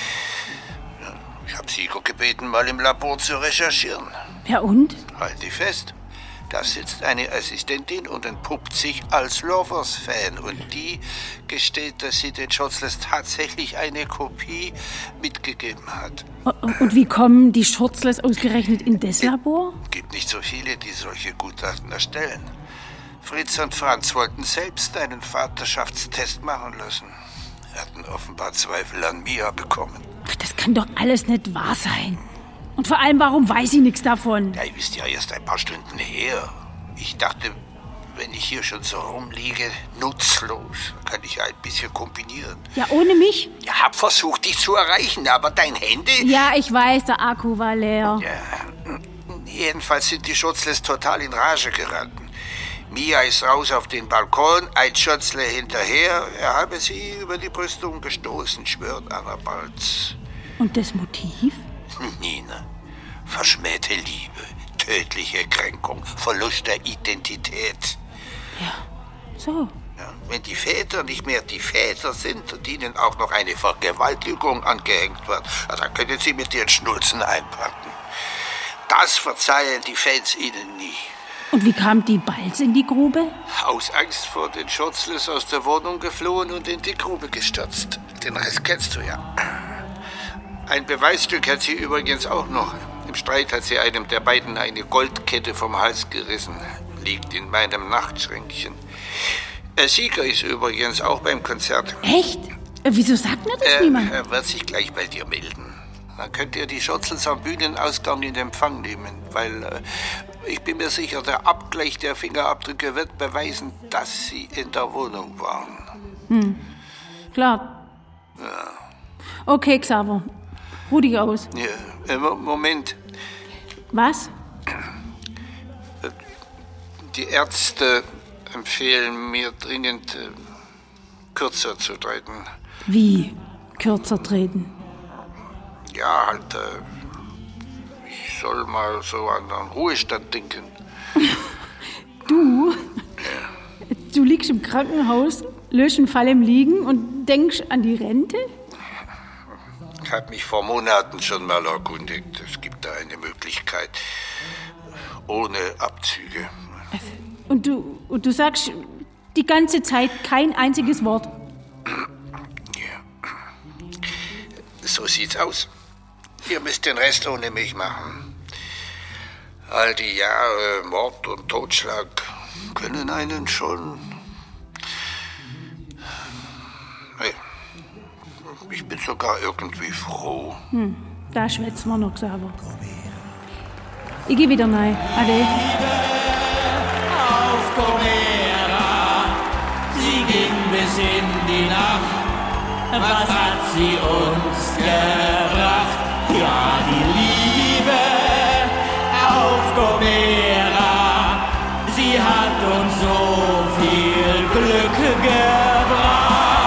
Ich habe Siko gebeten, mal im Labor zu recherchieren. Ja und? Halt dich fest. Da sitzt eine Assistentin und entpuppt sich als Lovers-Fan. Und die gesteht, dass sie den Schurzles tatsächlich eine Kopie mitgegeben hat. Und wie kommen die Schurzles ausgerechnet in das Labor? Es gibt nicht so viele, die solche Gutachten erstellen. Fritz und Franz wollten selbst einen Vaterschaftstest machen lassen. Hatten offenbar Zweifel an Mia bekommen. Das kann doch alles nicht wahr sein. Und vor allem, warum weiß ich nichts davon? Ja, ihr wisst ja erst ein paar Stunden her. Ich dachte, wenn ich hier schon so rumliege, nutzlos, kann ich ja ein bisschen kombinieren. Ja, ohne mich? Ja, hab versucht, dich zu erreichen, aber dein Handy... Ja, ich weiß, der Akku war leer. Ja, jedenfalls sind die Schurzles total in Rage geraten. Mia ist raus auf den Balkon, ein Schurzle hinterher. Er habe sie über die Brüstung gestoßen, schwört Anna Balz. Und das Motiv? Nina, verschmähte Liebe, tödliche Kränkung, Verlust der Identität. Ja, so. Ja, wenn die Väter nicht mehr die Väter sind und ihnen auch noch eine Vergewaltigung angehängt wird, dann können sie mit ihren Schnulzen einpacken. Das verzeihen die Fans ihnen nie. Und wie kam die Balz in die Grube? Aus Angst vor den Schurzles aus der Wohnung geflohen und in die Grube gestürzt. Den Rest kennst du ja. Ein Beweisstück hat sie übrigens auch noch. Im Streit hat sie einem der beiden eine Goldkette vom Hals gerissen. Liegt in meinem Nachtschränkchen. Der Sieger ist übrigens auch beim Konzert. Echt? Wieso sagt mir das äh, niemand? Er wird sich gleich bei dir melden. Dann könnt ihr die Schurzels am Bühnenausgang in Empfang nehmen, weil äh, ich bin mir sicher, der Abgleich der Fingerabdrücke wird beweisen, dass sie in der Wohnung waren. Hm, klar. Ja. Okay, Xaver. Ruh dich aus. Ja, Moment. Was? Die Ärzte empfehlen mir dringend kürzer zu treten. Wie kürzer treten? Ja, halt, äh, ich soll mal so an den Ruhestand denken. Du? Ja. Du liegst im Krankenhaus, löst einen Fall im Liegen und denkst an die Rente? Ich habe mich vor Monaten schon mal erkundigt. Es gibt da eine Möglichkeit. Ohne Abzüge. Und du, und du sagst die ganze Zeit kein einziges Wort? Ja. So sieht's aus. Ihr müsst den Rest ohne mich machen. All die Jahre Mord und Totschlag können einen schon... Hey, ich bin sogar irgendwie froh. Hm, da schwätzen wir noch, Xaver. Ich geh wieder rein. Ade. Auf Gomera, sie ging bis in die Nacht. Was hat sie uns gebracht? Ja, die Liebe auf Gomera. Sie hat uns so viel Glück gebracht.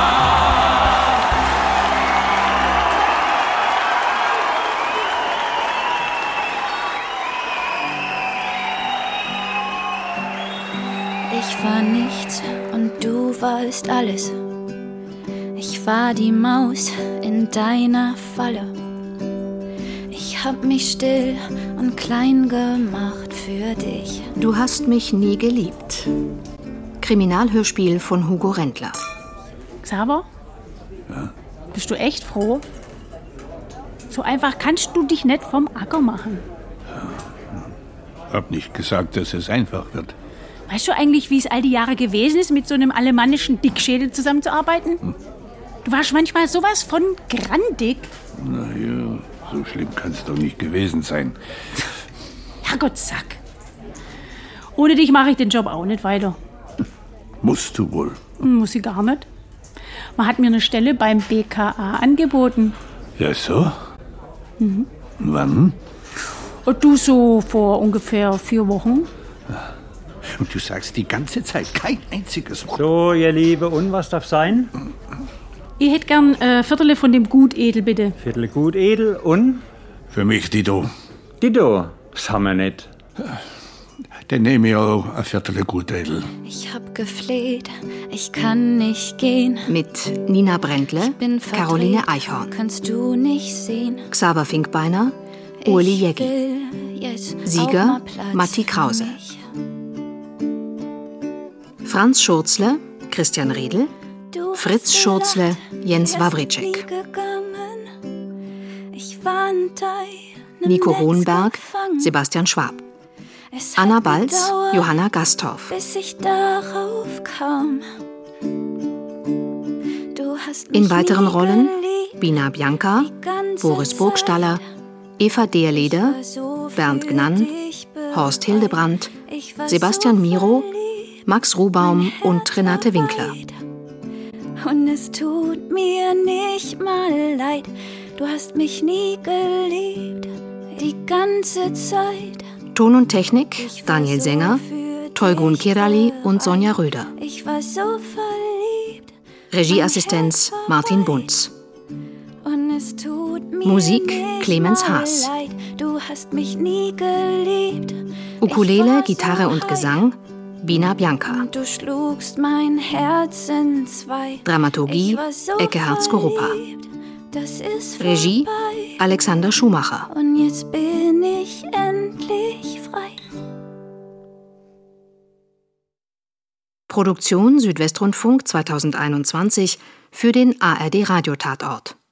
Ich war nichts und du warst alles. Ich war die Maus in deiner Falle. Ich hab mich still und klein gemacht für dich. Du hast mich nie geliebt. Kriminalhörspiel von Hugo Rendler. Xaver? Ja? Bist du echt froh? So einfach kannst du dich nicht vom Acker machen. Hab nicht gesagt, dass es einfach wird. Weißt du eigentlich, wie es all die Jahre gewesen ist, mit so einem alemannischen Dickschädel zusammenzuarbeiten? Hm. Du warst manchmal sowas von grandig. Na ja, so schlimm kann es doch nicht gewesen sein. Herrgott, Sack. Ohne dich mache ich den Job auch nicht weiter. Musst du wohl. Muss ich gar nicht. Man hat mir eine Stelle beim B K A angeboten. Ja, so? Mhm. Wann? Und du so vor ungefähr vier Wochen. Und du sagst die ganze Zeit kein einziges Wort. So, ihr Liebe, und was darf sein? Ich hätte gern äh, Viertel von dem Gut edel, bitte. Viertel gut edel und? Für mich Dito. Dito? Das haben wir nicht. Dann nehme ich auch ein Viertel gut edel. Ich hab gefleht, ich kann nicht gehen. Mit Nina Brändle, Caroline Eichhorn. Kannst du nicht sehen. Xaver Finkbeiner, Uli Jägi. Sieger, Matti Krause. Franz Schurzle, Christian Riedel. Fritz Schurzle, Jens Wawritschek. Nico Hohenberg, Sebastian Schwab. Anna Balz, Johanna Gasthoff. Bis ich darauf kam. Du hast mich in weiteren Rollen geliebt, Bina Bianca, Boris Burgstaller, Eva Deerleder, so Bernd Gnann, Horst Hildebrandt, Sebastian so Miro, Max Rubaum und Renate Winkler. Und es tut mir nicht mal leid, du hast mich nie geliebt, die ganze Zeit. Ton und Technik Daniel Sänger, Teugun Kirali und Sonja Röder. Ich war so verliebt. Regieassistenz Martin Bunz. Und es tut mir Musik nicht Clemens mal Haas. leid, du hast mich nie geliebt. Ukulele, Gitarre und Gesang Bina Bianca. Und du schlugst mein Herz in zwei. Dramaturgie so Eckehardt Skorupa. Das ist Regie vorbei. Alexander Schumacher. Und jetzt bin ich endlich frei. Produktion Südwestrundfunk zweitausendeinundzwanzig für den A R D Radiotatort.